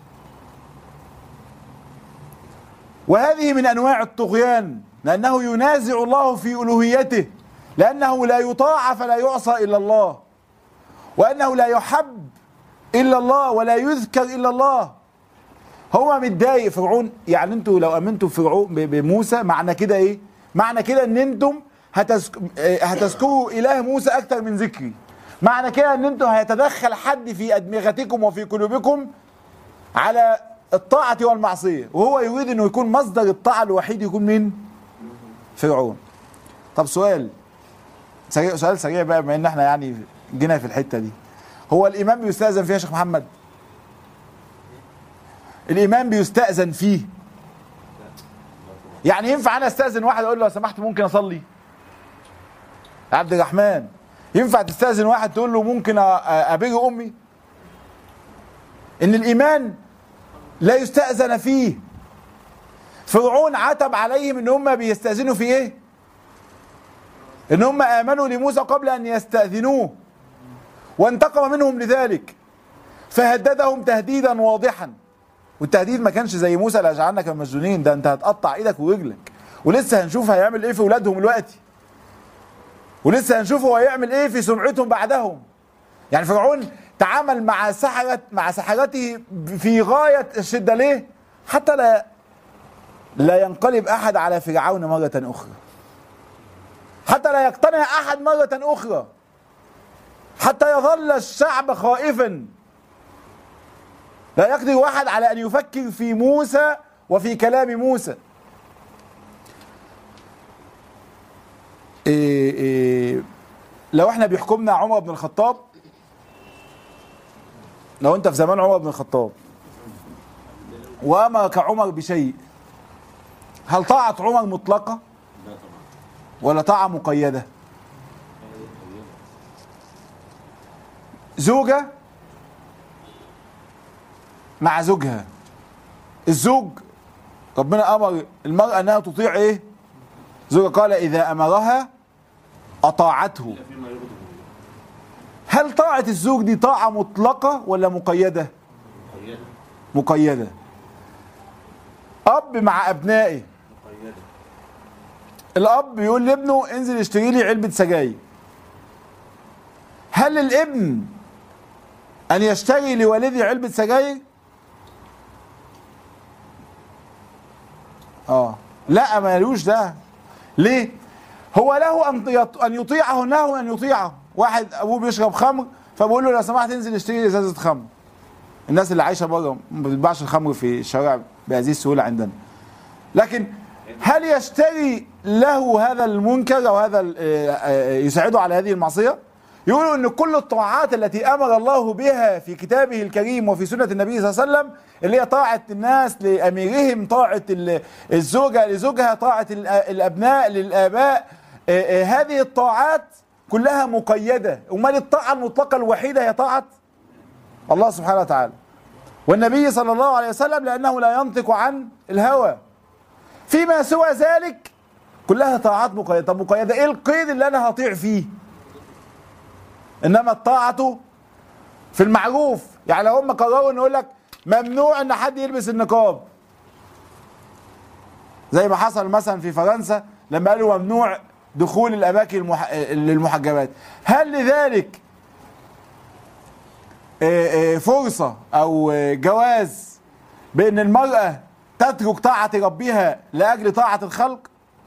وهذه من انواع الطغيان، لانه ينازع الله في الوهيته، لانه لا يطاع فلا يعصى الا الله، وانه لا يحب الا الله ولا يذكر الا الله. هو متضايق فرعون. يعني انتوا لو امنتوا فرعون بموسى معنى كده ايه؟ معنى كده ان انتم هتذكروا اله موسى اكتر من ذكري. معنى كده ان انتم هيتدخل حد في ادمغتكم وفي قلوبكم على الطاعة والمعصية، وهو يريد انه يكون مصدر الطاعة الوحيد يكون مين؟ فرعون. طب سؤال سريع بقى بما ان احنا يعني جينا في الحتة دي. هو الامام بيستأذن فيها يا شيخ محمد؟ الإمام بيستأذن فيه؟ يعني ينفع أنا أستأذن واحد أقول له لو سمحت ممكن أصلي؟ عبد الرحمن ينفع تستأذن واحد تقول له ممكن أبر أمي؟ إن الإيمان لا يستأذن فيه. فرعون عتب عليهم إن هم بيستأذنوا في إيه؟ إن هم آمنوا لموسى قبل أن يستأذنوه، وانتقم منهم لذلك، فهددهم تهديدا واضحا. والتهديد ما كانش زي موسى لأجعلنك المسجونين، ده انت هتقطع ايدك ورجلك. ولسه هنشوف هيعمل ايه في ولادهم دلوقتي، ولسه هنشوف هو هيعمل ايه في سمعتهم بعدهم. يعني فرعون تعامل مع سحرته في غاية الشدة. ليه؟ حتى لا ينقلب احد على فرعون مرة اخرى، حتى لا يقتنع احد مرة اخرى، حتى يظل الشعب خائفا. لا يقدر واحد على أن يفكر في موسى وفي كلام موسى. لو احنا بيحكمنا عمر بن الخطاب، لو انت في زمان عمر بن الخطاب وأمرك عمر بشيء، هل طاعة عمر مطلقة؟ ولا طاعة مقيدة؟ زوجة مع زوجها، الزوج ربنا أمر المرأة أنها تطيع إيه؟ زوجها قال إذا أمرها أطاعته. هل طاعة الزوج دي طاعة مطلقة ولا مقيدة؟ مقيدة. أب مع أبنائه، الأب يقول لابنه انزل اشتري لي علبة سجاير. هل الابن أن يشتري لوالده علبة سجاير؟ لا، ما يلوش ده. ليه؟ هو له أن يطيعه، له أن يطيعه. واحد أبوه بيشرب خمر فبقول له لو سمحت انزل اشتري لي ازازة خمر. الناس اللي عايشة بره ما بتباعش الخمر في الشوارع بهذه السهولة عندنا. لكن هل يشتري له هذا المنكر أو هذا يساعده على هذه المعصية؟ يقولوا أن كل الطاعات التي أمر الله بها في كتابه الكريم وفي سنة النبي صلى الله عليه وسلم، اللي هي طاعة الناس لأميرهم، طاعة الزوجة لزوجها، طاعة الأبناء للآباء، هذه الطاعات كلها مقيدة. أمال الطاعة المطلقة الوحيدة هي طاعة الله سبحانه وتعالى والنبي صلى الله عليه وسلم، لأنه لا ينطق عن الهوى. فيما سوى ذلك كلها طاعات مقيدة. طب مقيدة ايه القيد اللي انا هطيع فيه؟ انما الطاعة في المعروف. يعني لو هم قرروا ان يقول لك ممنوع ان حد يلبس النقاب، زي ما حصل مثلا في فرنسا لما قالوا ممنوع دخول الاماكن للمحجبات، هل لذلك فرصة او جواز بان المرأة تترك طاعة ربها لأجل طاعة الخلق؟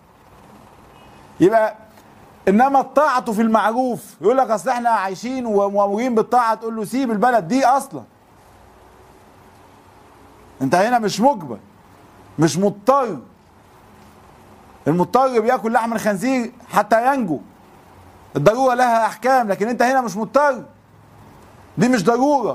يبقى إنما الطاعة في المعروف. يقول لك أصل إحنا عايشين ومأمورين بالطاعة، تقول له سيب البلد دي أصلا. أنت هنا مش مجبر، مش مضطر. المضطر بياكل لحم الخنزير حتى ينجو، الضرورة لها أحكام، لكن أنت هنا مش مضطر، دي مش ضرورة.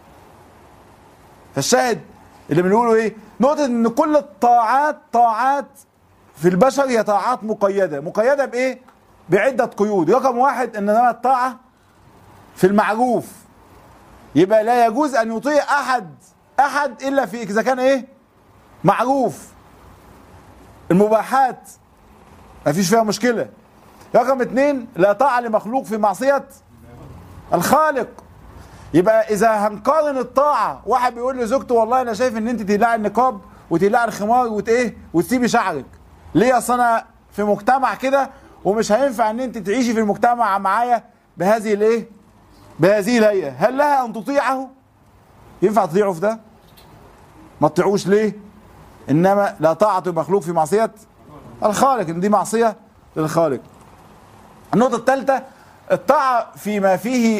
فالشاهد اللي بنقوله إيه؟ نقطة ان كل الطاعات طاعات في البشر هي طاعات مقيدة. مقيدة بايه؟ بعدة قيود. رقم واحد انما الطاعة في المعروف، يبقى لا يجوز ان يطيع احد الا في اذا كان ايه؟ معروف. المباحات ما فيش فيها مشكلة. رقم اتنين لا طاعة لمخلوق في معصية الخالق. يبقى اذا هنقارن الطاعه، واحد بيقول لزوجته والله انا شايف ان انت تقلعي النقاب وتقلعي الخمار وتسيبي شعرك، ليه؟ اصل انا في مجتمع كده ومش هينفع ان انت تعيشي في المجتمع معايا بهذه الايه؟ بهذه الهيئه. هل لها ان تطيعه؟ ينفع تطيعه في ده؟ ما تطيعوش. ليه؟ انما لا طاعه المخلوق في معصيه الخالق، ان دي معصيه للخالق. النقطه الثالثه الطاعه فيما فيه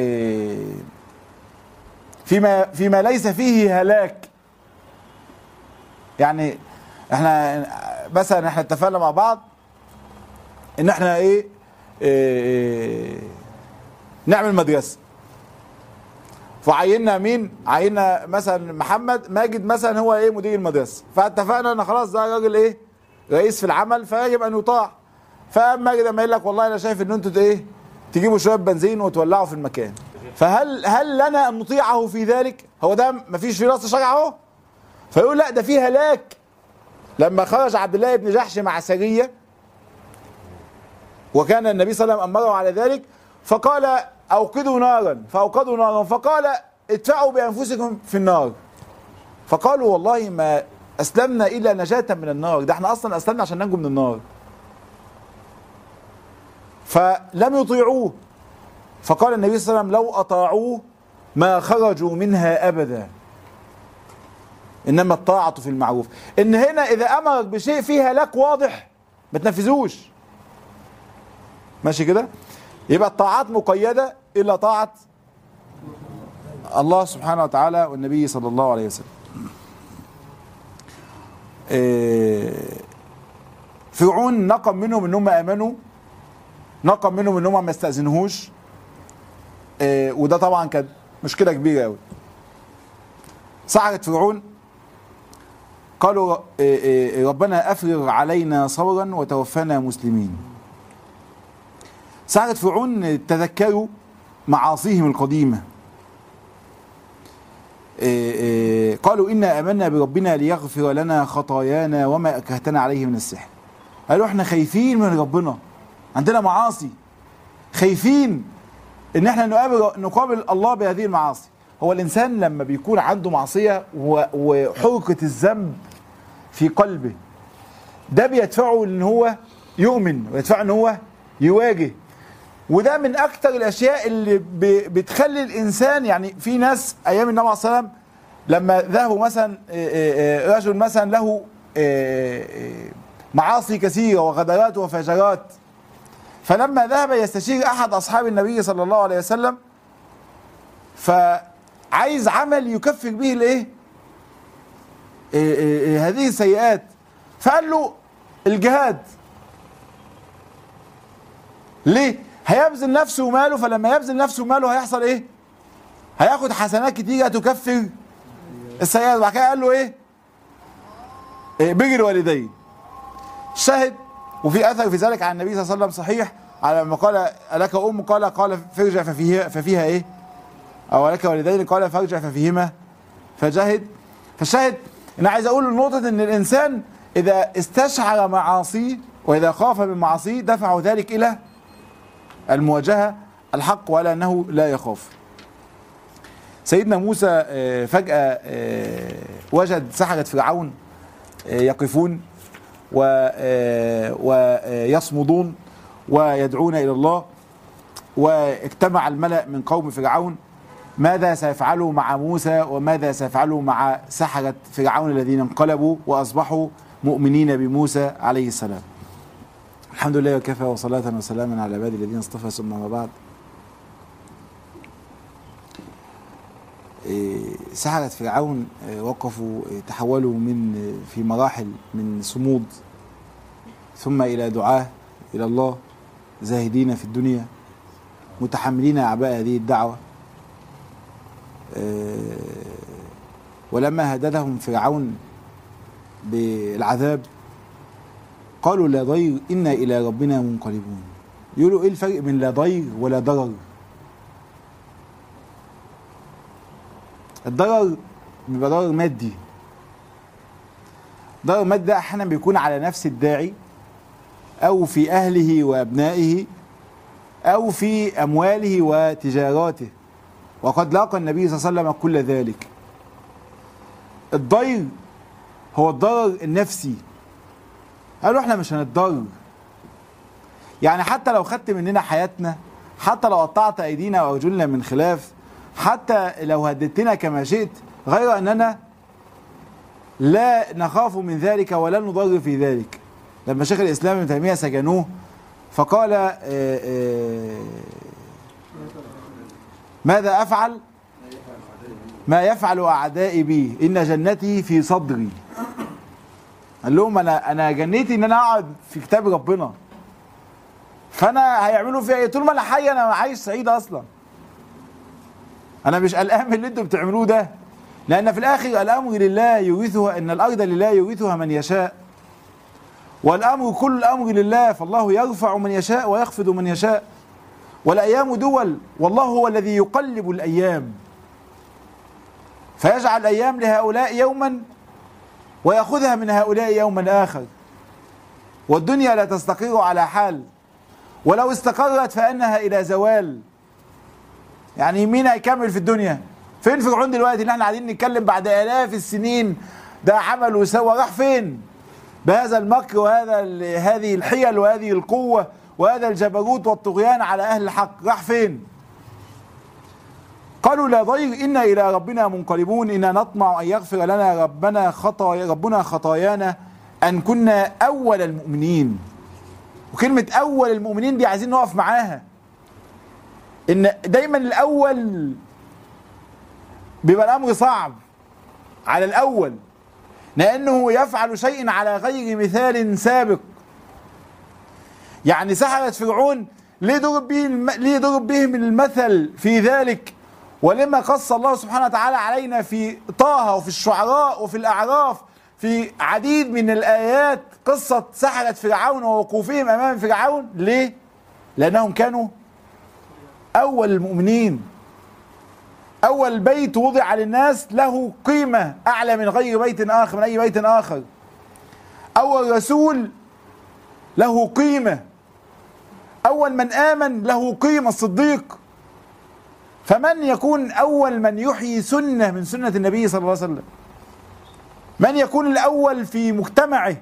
فيما ليس فيه هلاك. يعني احنا مثلا احنا اتفقنا مع بعض ان احنا نعمل مدرسة، فعيننا مين؟ عيننا مثلا محمد ماجد مثلا هو مدير المدرسة، فاتفقنا ان خلاص ده راجل رئيس في العمل فيجب ان يطاع. فماجد اما يقول لك والله انا شايف ان انتوا تجيبوا شوية بنزين وتولعوا في المكان، فهل لنا ان نطيعه في ذلك؟ هو ده مفيش في نص شرع اهو. فيقول لا ده فيه هلاك. لما خرج عبد الله بن جحش مع سرية وكان النبي صلى الله عليه وسلم امره على ذلك، فقال اوقدوا نارا، فاوقدوا نارا، فقال ادفعوا بانفسكم في النار. فقالوا والله ما اسلمنا الا نجاة من النار، ده احنا اصلا اسلمنا عشان ننجو من النار. فلم يطيعوه. فقال النبي صلى الله عليه وسلم لو اطاعوه ما خرجوا منها ابدا. انما الطاعة في المعروف. ان هنا اذا امرك بشيء فيه هلاك واضح ما تنفذوش. ماشي كده؟ يبقى الطاعات مقيدة الا طاعة الله سبحانه وتعالى والنبي صلى الله عليه وسلم. فرعون نقم منهم انهم امنوا، نقم منهم انهم ما استأذنوهوش، وده طبعا كانت مشكلة كبيرة قوي. سحرة فرعون قالوا ربنا افرغ علينا صبرا وتوفنا مسلمين. سحرة فرعون تذكروا معاصيهم القديمة. قالوا إنا آمنا بربنا ليغفر لنا خطايانا وما أكرهتنا عليه من السحر. قالوا احنا خايفين من ربنا، عندنا معاصي، خايفين ان احنا نقابل الله بهذه المعاصي. هو الانسان لما بيكون عنده معصية وحرقة الذنب في قلبه، ده بيدفعه ان هو يؤمن ويدفعه ان هو يواجه. وده من اكتر الاشياء اللي بتخلي الانسان، يعني في ناس ايام النبي عليه الصلاه والسلام لما ذهبوا مثلا رجل مثلا له معاصي كثيره وغدرات وفجرات، فلما ذهب يستشير احد اصحاب النبي صلى الله عليه وسلم فعايز عمل يكفر به الايه هذه السيئات، فقال له الجهاد. ليه؟ هيبذل نفسه وماله، فلما يبذل نفسه وماله هيحصل ايه؟ هياخد حسنات كتيره تكفر السيئات. وبعد كده قال له ايه؟ بر الوالدين. شهد. وفي اثر في ذلك عن النبي صلى الله عليه وسلم صحيح، على ما قال الك ام، قال فارجع ففيها ايه؟ او لك والدين، قال فارجع ففيهما فجاهد. فالشاهد انا عايز اقول نقطه ان الانسان اذا استشعر معاصيه واذا خاف من معاصيه دفعه ذلك الى المواجهه الحق ولا انه لا يخاف. سيدنا موسى فجأة وجد سحرة فرعون يقفون ويصمدون ويدعون إلى الله، واجتمع الملأ من قوم فرعون ماذا سيفعلوا مع موسى وماذا سيفعلوا مع سحرة فرعون الذين انقلبوا وأصبحوا مؤمنين بموسى عليه السلام. الحمد لله وكفى وصلاة وسلاما على عباد الذين اصطفى، ثم ما بعد. سحرة فرعون وقفوا تحولوا في مراحل من صمود ثم إلى دعاة إلى الله زاهدين في الدنيا متحملين أعباء هذه الدعوة. ولما هددهم فرعون بالعذاب قالوا لا ضير إنا إلى ربنا منقلبون. يقولوا إيه الفرق بين لا ضير ولا ضرر؟ الضرر بيبقى ضرر مادي. ضرر مادي ده احيانا بيكون على نفس الداعي او في اهله وابنائه او في امواله وتجاراته، وقد لاقى النبي صلى الله عليه وسلم كل ذلك. الضير هو الضرر النفسي. قالوا احنا مش هنتضرر، يعني حتى لو خدت مننا حياتنا، حتى لو قطعت ايدينا وارجلنا من خلاف، حتى لو هددتنا كما شئت، غير أننا لا نخاف من ذلك ولا نضر في ذلك. لما شيخ الإسلام ابن تيمية سجنوه فقال ماذا أفعل؟ ما يفعل أعدائي بي إن جنتي في صدري. قال لهم أنا جنتي إن أنا أقعد في كتاب ربنا، فأنا هيعملوا فيها إيه؟ طول ما أنا حي أنا عايش سعيد أصلا، أنا مش قلقان من اللي أنتم بتعملوه ده، لأن في الآخر الأمر لله يورثها، إن الأرض لله يورثها من يشاء، والأمر كل الأمر لله، فالله يرفع من يشاء ويخفض من يشاء، والأيام دول، والله هو الذي يقلب الأيام فيجعل الأيام لهؤلاء يوما ويأخذها من هؤلاء يوما آخر، والدنيا لا تستقر على حال، ولو استقرت فإنها إلى زوال. يعني مين هيكمل في الدنيا؟ فين فرعون دلوقتي اللي احنا قاعدين نتكلم بعد آلاف السنين ده عمل وسوى؟ راح فين؟ بهذا المكر هذه الحيل وهذه القوة وهذا الجبروت والطغيان على أهل الحق، راح فين؟ قالوا لا ضير إنا إلى ربنا منقلبون إنا نطمع أن يغفر لنا ربنا خطايانا أن كنا أول المؤمنين. وكلمة أول المؤمنين دي عايزين نقف معاها، إن دايما الأول بيبقى الأمر صعب على الأول، لأنه يفعل شيء على غير مثال سابق. يعني سحرة فرعون ليه ضرب بهم المثل في ذلك، ولما قص الله سبحانه وتعالى علينا في طه وفي الشعراء وفي الأعراف في عديد من الآيات قصة سحرة فرعون ووقوفهم أمام فرعون. ليه؟ لأنهم كانوا أول المؤمنين، أول بيت وضع للناس له قيمة أعلى من غير بيت آخر، من أي بيت آخر. أول رسول له قيمة، أول من آمن له قيمة، الصديق. فمن يكون أول من يحيي سنة من سنة النبي صلى الله عليه وسلم؟ من يكون الأول في مجتمعه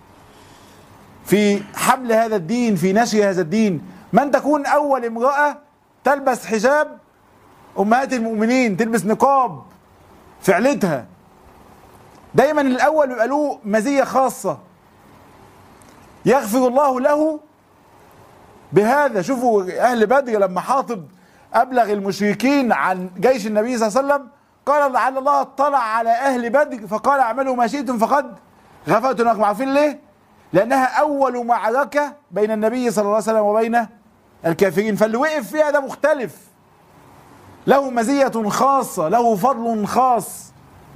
في حمل هذا الدين، في نشر هذا الدين؟ من تكون أول امرأة تلبس حجاب أمهات المؤمنين، تلبس نقاب في عيلتها؟ دايما الأول بيبقى له مزية خاصة يغفر الله له بهذا. شوفوا أهل بدر لما حاطب أبلغ المشركين عن جيش النبي صلى الله عليه وسلم قال لعل الله اطلع على أهل بدر فقال اعملوا ما شئتم فقد غفرت لكم. عارفين ليه؟ لأنها أول معركة بين النبي صلى الله عليه وسلم وبين الكافرين، فاللي وقف فيها ده مختلف، له مزية خاصة، له فضل خاص.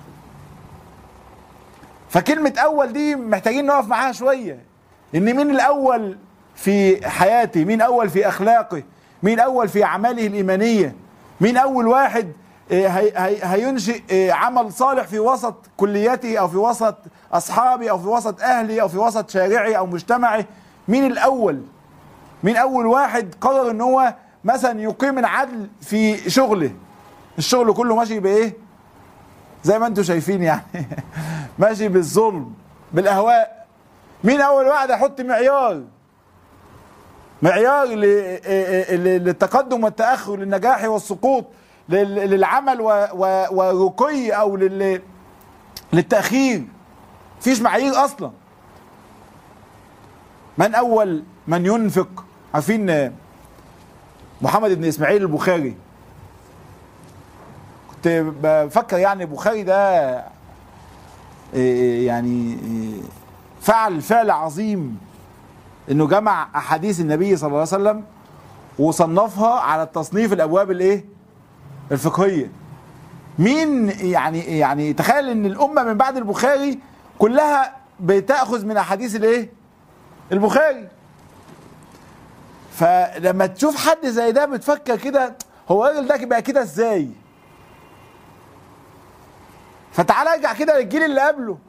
فكلمة أول دي محتاجين نقف معاها شوية، إن مين الأول في حياته، مين أول في أخلاقه، مين أول في أعماله الإيمانية، مين أول واحد هينشئ عمل صالح في وسط كليته أو في وسط أصحابه أو في وسط أهله أو في وسط شارعه أو مجتمعه. مين الأول؟ مين أول واحد قرر إن هو مثلا يقيم العدل في شغله؟ الشغل كله ماشي بإيه؟ زي ما انتم شايفين يعني ماشي بالظلم بالأهواء. مين أول واحد يحط معيار للتقدم والتأخر، للنجاح والسقوط، للعمل والرقي أو للتأخير؟ مفيش معايير أصلا. من أول من ينفق؟ عارفين محمد بن إسماعيل البخاري؟ كنت بفكر يعني البخاري ده يعني فعل فعل عظيم، انه جمع احاديث النبي صلى الله عليه وسلم وصنفها على التصنيف الابواب الايه الفقهيه. مين يعني تخيل ان الامه من بعد البخاري كلها بتاخذ من احاديث الايه البخاري. فلما تشوف حد زي ده بتفكر كده، هو الراجل ده بقى كده ازاي؟ فتعال ارجع كده للجيل اللي قبله،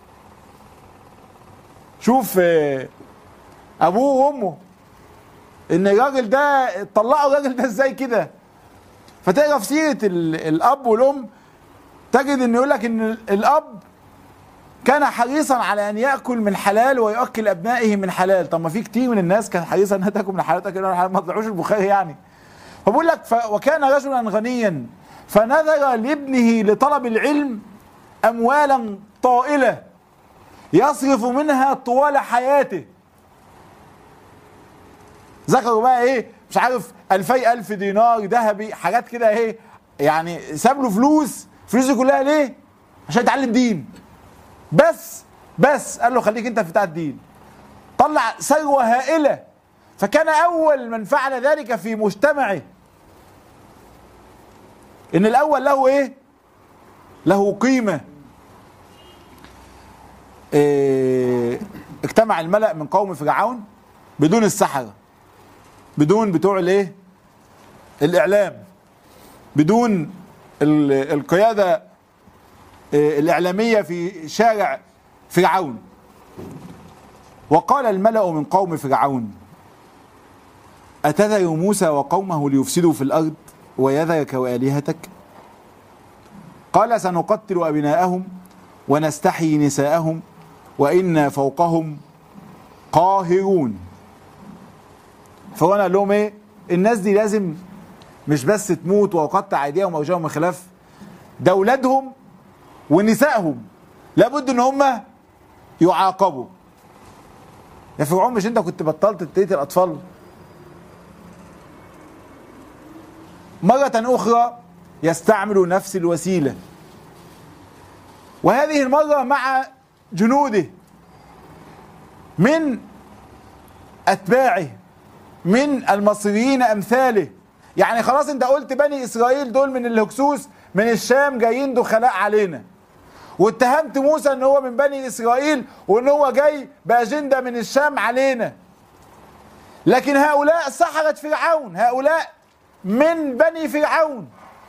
شوف ابوه وامه، ان الراجل ده طلعوا الراجل ده ازاي كده. فتقرا في سيره الاب والام تجد انه يقول لك ان الاب كان حريصا على ان ياكل من حلال ويؤكل ابنائه من حلال. طب ما في كتير من الناس كان حريصا انها تاكل من حلال وتاكل من حلال، ما طلعوش البخاري يعني. فبقول لك وكان رجلا غنيا فنذر لابنه لطلب العلم اموالا طائله يصرف منها طوال حياته. ذكروا بقى ايه مش عارف 2000 دينار ذهبي، حاجات كده ايه يعني، ساب له فلوسه كلها ليه؟ عشان يتعلم دين. بس قال له خليك انت في بتاع الدين. طلع ثروه هائله، فكان اول من فعل ذلك في مجتمعه. ان الاول له ايه؟ له قيمه. اجتمع الملأ من قوم فرعون بدون السحرة، بدون بتوع الايه الاعلام، بدون القيادة الاعلامية في شارع فرعون. وقال الملأ من قوم فرعون أتذر موسى وقومه ليفسدوا في الأرض ويذرك وآلهتك؟ قال سنقتل أبناءهم ونستحيي نساءهم وإنا فوقهم قاهرون. فوانا قال لهم ايه؟ الناس دي لازم مش بس تموت وقطع ايديهم ووجههم من خلاف، ده اولادهم ونسائهم لابد ان هم يعاقبوا. يا فرعون مش انت كنت بطلت تقتل الاطفال؟ مرة اخرى يستعمل نفس الوسيلة، وهذه المرة مع جنوده من أتباعه من المصريين أمثاله. يعني خلاص انت قلت بني إسرائيل دول من الهكسوس من الشام جايين دخلاء علينا، واتهمت موسى ان هو من بني إسرائيل وان هو جاي بأجندة من الشام علينا. لكن هؤلاء سحرة فرعون، هؤلاء من بني فرعون.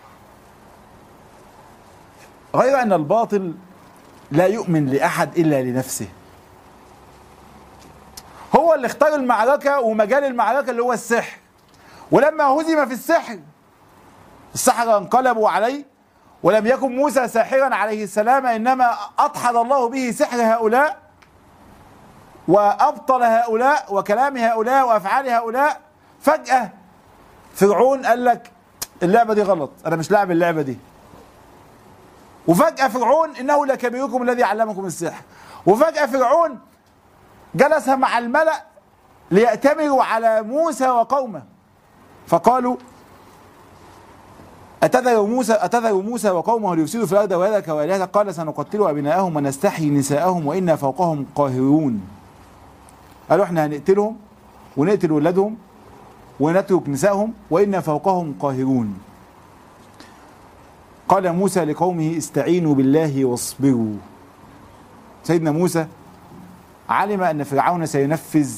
غير أن الباطل لا يؤمن لأحد إلا لنفسه. هو اللي اختار المعركة ومجال المعركة اللي هو السحر، ولما هزم في السحر السحرة انقلبوا عليه، ولم يكن موسى ساحرا عليه السلام، إنما أدحض الله به سحر هؤلاء وأبطل هؤلاء وكلام هؤلاء وأفعال هؤلاء. فجأة فرعون قال لك اللعبة دي غلط، أنا مش لاعب اللعبة دي. وفجأة فرعون إنه لكبيركم الذي علمكم السحر. وفجأة فرعون جلس مع الملأ ليأتمروا على موسى وقومه، فقالوا أتذر موسى وقومه ليفسدوا في الأرض ويذرك وآلهتك؟ قال سنقتل أبناءهم ونستحيي نساءهم وإنا فوقهم قاهرون. قالوا احنا هنقتلهم ونقتل ولادهم ونترك نسائهم وإنا فوقهم قاهرون. قال موسى لقومه استعينوا بالله واصبروا. سيدنا موسى علم أن فرعون سينفذ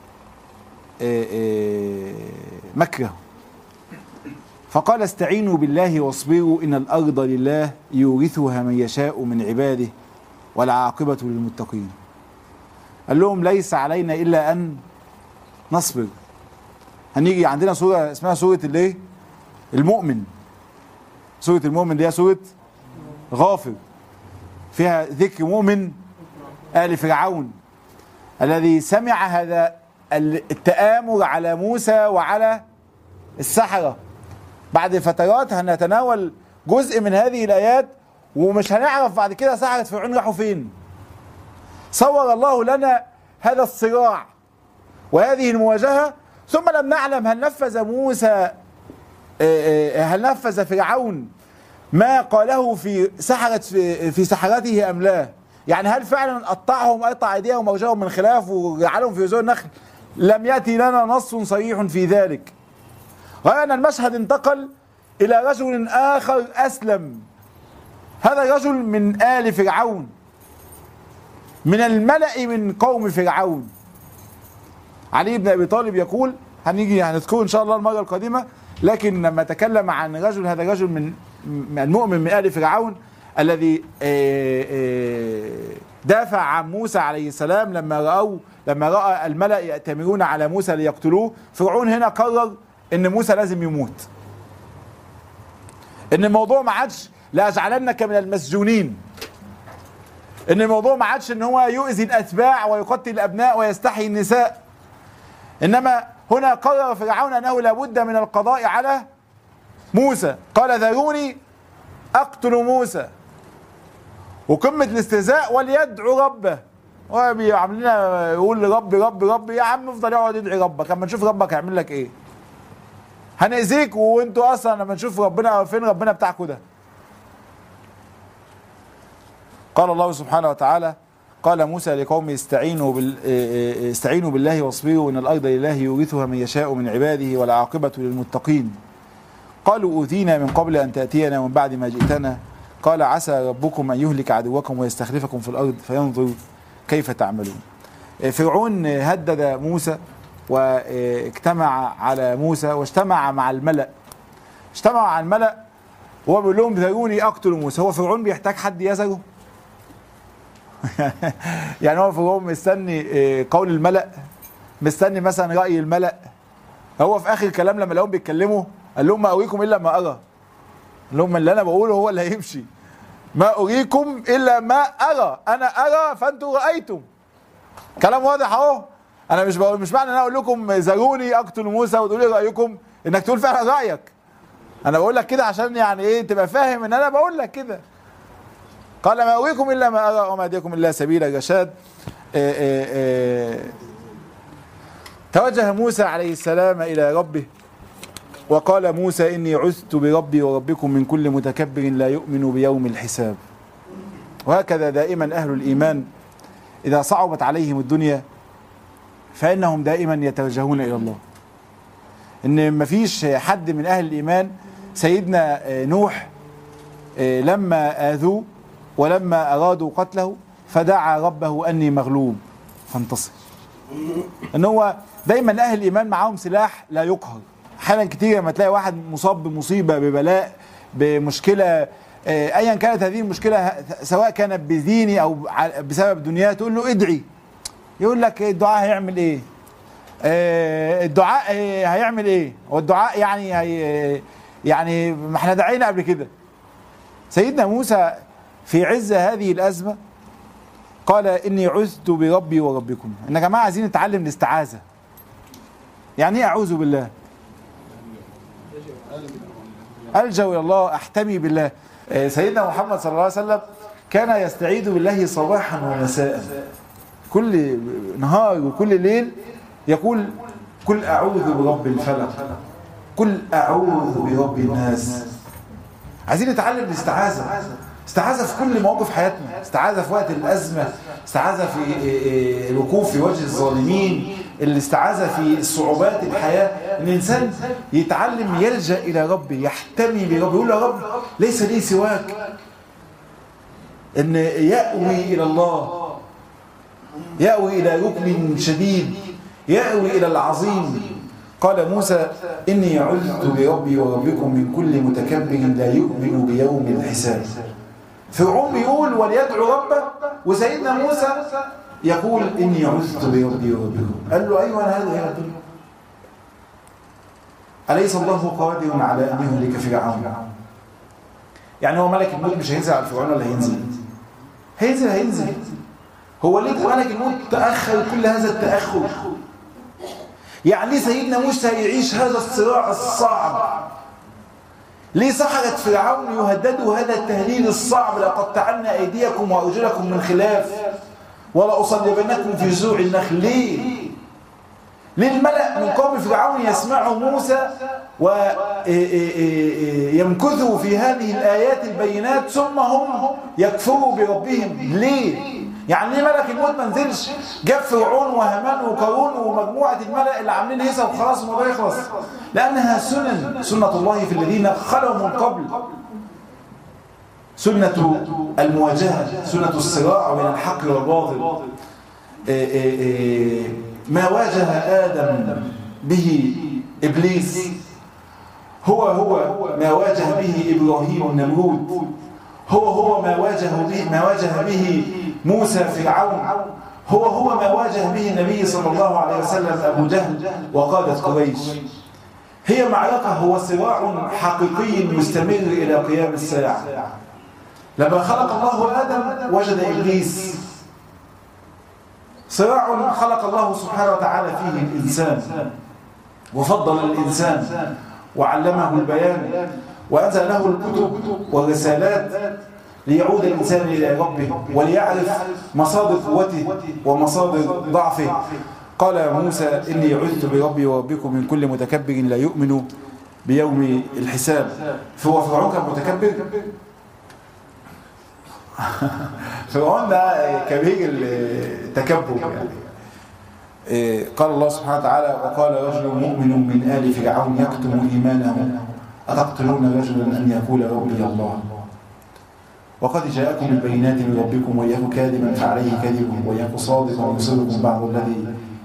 مكره، فقال استعينوا بالله واصبروا إن الأرض لله يورثها من يشاء من عباده والعاقبة للمتقين. قال لهم ليس علينا إلا أن نصبر. هنيجي عندنا سورة اسمها سورة الايه؟ المؤمن. سورة المؤمن دي سورة غافر، فيها ذكر مؤمن آل فرعون الذي سمع هذا التآمر على موسى وعلى السحرة. بعد فترات هنتناول جزء من هذه الآيات ومش هنعرف بعد كده سحرة فرعون راحوا فين. صور الله لنا هذا الصراع وهذه المواجهة، ثم لم نعلم هل نفذ موسى هل نفذ فرعون ما قاله في سحرته أم لا؟ يعني هل فعلا قطعهم قطع أيديهم وأرجلهم من خلاف وجعلهم في جذوع النخل؟ لم يأتي لنا نص صريح في ذلك. غير أن المشهد انتقل إلى رجل آخر أسلم. هذا الرجل من آل فرعون، من الملأ من قوم فرعون. علي بن أبي طالب يقول، هنذكره إن شاء الله المرة القادمة، لكن لما تكلم عن رجل، هذا رجل من المؤمن من آل فرعون الذي دافع عن موسى عليه السلام لما رأى الملأ يأتمرون على موسى ليقتلوه. فرعون هنا قرر ان موسى لازم يموت، ان الموضوع ما عادش لأجعلنك من المسجونين، ان الموضوع ما عادش ان هو يؤذي الأتباع ويقتل الأبناء ويستحيي النساء، انما هنا قرر فرعون انه لابد من القضاء على موسى. قال ذروني اقتل موسى. وقمة الاستهزاء وليدعو ربه. هو بيعملنا يقول ربي ربي ربي، يا عم افضل يقعد يدعي ربك، اما نشوف ربك هيعمل لك ايه. هنأذيك وانتوا اصلا لما نشوف ربنا فين ربنا بتاعكم ده. قال الله سبحانه وتعالى قال موسى لقومه استعينوا بالله واصبروا ان الارض لله يورثها من يشاء من عباده والعاقبة للمتقين. قالوا اوذينا من قبل ان تأتينا ومن بعد ما جئتنا قال عسى ربكم ان يهلك عدوكم ويستخلفكم في الارض فينظر كيف تعملون. فرعون هدد موسى واجتمع على موسى واجتمع مع الملأ. اجتمع مع الملأ وهو بيقول لهم ذروني اقتل موسى. هو فرعون بيحتاج حد يزره؟ يعني هو فرعون مستني قول الملأ، مستني مثلا رأي الملأ؟ هو في اخر كلام لما لهم بيتكلموا قال لهم ما أريكم الا ما ارى. قال لهم اللي انا بقوله هو اللي هيمشي، ما أريكم إلا ما أرى، أنا أرى فأنتم رأيتم. كلام واضح أهو. أنا مش معنى أنا أقول لكم ذروني أقتل موسى وتقولوا لي رأيكم إنك تقول فعلا رأيك. أنا بقول لك كده عشان يعني إيه تبقى فاهم إن أنا بقول لك كده. قال ما أريكم إلا ما أرى وما أهديكم إلا سبيل الرشاد. توجه موسى عليه السلام إلى ربه وقال موسى إني عذت بربي وربكم من كل متكبر لا يؤمن بيوم الحساب. وهكذا دائما أهل الإيمان إذا صعبت عليهم الدنيا فإنهم دائما يتوجهون إلى الله. إن مفيش حد من أهل الإيمان، سيدنا نوح لما آذوه ولما أرادوا قتله فدعا ربه أني مغلوب فانتصر. ان هو دايما اهل الايمان معاهم سلاح لا يقهر. احيانا كتير لما تلاقي واحد مصاب بمصيبه ببلاء بمشكله ايا كانت هذه المشكله سواء كانت بديني او بسبب دنياه، تقول له ادعي، يقول لك الدعاء هيعمل ايه؟ الدعاء هيعمل ايه؟ والدعاء يعني ما احنا دعينا قبل كده. سيدنا موسى في عز هذه الازمه قال اني عذت بربي وربكم. ان يا جماعه عايزين نتعلم الاستعاذه. يعني ايه اعوذ بالله؟ الجا الى الله، احتمي بالله. سيدنا محمد صلى الله عليه وسلم كان يستعيذ بالله صباحا ومساء، كل نهار وكل ليل يقول قل اعوذ برب الفلق، قل اعوذ برب الناس. عايزين نتعلم الاستعاذه. استعاذه في كل مواقف حياتنا، استعاذه في وقت الازمه، استعاذه في الوقوف في وجه الظالمين، الاستعاذه في صعوبات الحياه. ان الانسان يتعلم يلجا الى ربه، يحتمي بربه، يقول يا رب ليس لي سواك. ان ياوي الى الله، ياوي الى ركن شديد، ياوي الى العظيم. قال موسى اني عذت بربي وربكم من كل متكبر لا يؤمن بيوم الحساب. فرعون بيقول وليدعو ربه، وسيدنا موسى يقول اني عذت بربي وربكم. قال له ايوه انا هذا يا رب. اليس الله قادر على ان يهلك فرعون؟ يعني هو ملك الموت مش هينزل على فرعون ولا هينزل؟ هينزل. هو ليه ملك الموت تاخر كل هذا التاخر؟ يعني ليه سيدنا موسى يعيش هذا الصراع الصعب؟ ليه سحرة فرعون يهددوا هذا التهديد الصعب؟ لأقطعن أيديكم وأرجلكم من خلاف ولأصلبنكم في جذوع النخل. ليه الملأ من قوم فرعون يسمعوا موسى ويمكثوا في هذه الآيات البينات ثم هم يكفروا بربهم؟ ليه؟ يعني ليه ملك الموت ما نزلش جاب فرعون وهامان وقارون ومجموعة الملأ اللي عاملين هيصة وخلاص الموضوع يخلص؟ لأنها سنة الله في الذين خلوا من قبل، سنة المواجهة، سنة الصراع بين الحق والباطل. ما واجه آدم به إبليس هو ما واجه به إبراهيم النمرود، هو ما واجه به موسى فرعون، هو ما واجه به النبي صلى الله عليه وسلم أبو جهل وقادة قريش. هي معركة، هو صراع حقيقي مستمر إلى قيام الساعة. لما خلق الله آدم وجد إبليس، صراع خلق الله سبحانه وتعالى فيه الإنسان وفضل الإنسان وعلمه البيان وأنزل له الكتب والرسالات ليعود الإنسان إلى ربه وليعرف مصادر قوته ومصادر ضعفه. قال موسى إني عذت بربي وربكم من كل متكبر لا يؤمن بيوم الحساب. فهو فرعون كان متكبر؟ فرعون ده كبير التكبر يعني. قال الله سبحانه وتعالى وقال رجل مؤمن من آل فرعون يكتم إيمانه أتقتلون رجلا أن يقول ربي الله وقد جاءكم البينات من ربكم وإياه كاذبا فعليه كذبه وإياه صادقا يصيبكم بعض الذي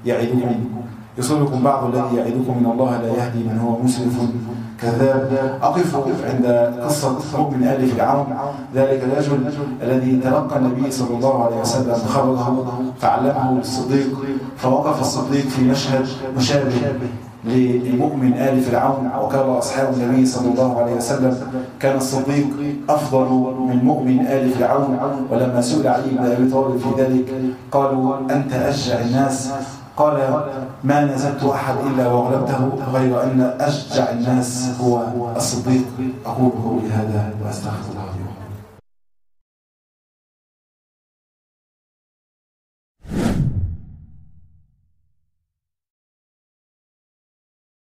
يعدكم إن الله لا يهدي من هو مسرف كذاب. أقف عند قصة مؤمن آل فرعون، ذلك الرجل الذي تلقى النبي صلى الله عليه وسلم خبره فعلمه الصديق، فوقف الصديق في مشهد مشابه لمؤمن آل فرعون. وكان أصحاب النبي صلى الله عليه وسلم كان الصديق أفضل من مؤمن آل فرعون. ولما سئل علي بن أبي طالب في ذلك قالوا أنت أشجع الناس، قال ما نزلت أحد إلا وغلبته غير أن أشجع الناس هو الصديق. أقول قولي هذا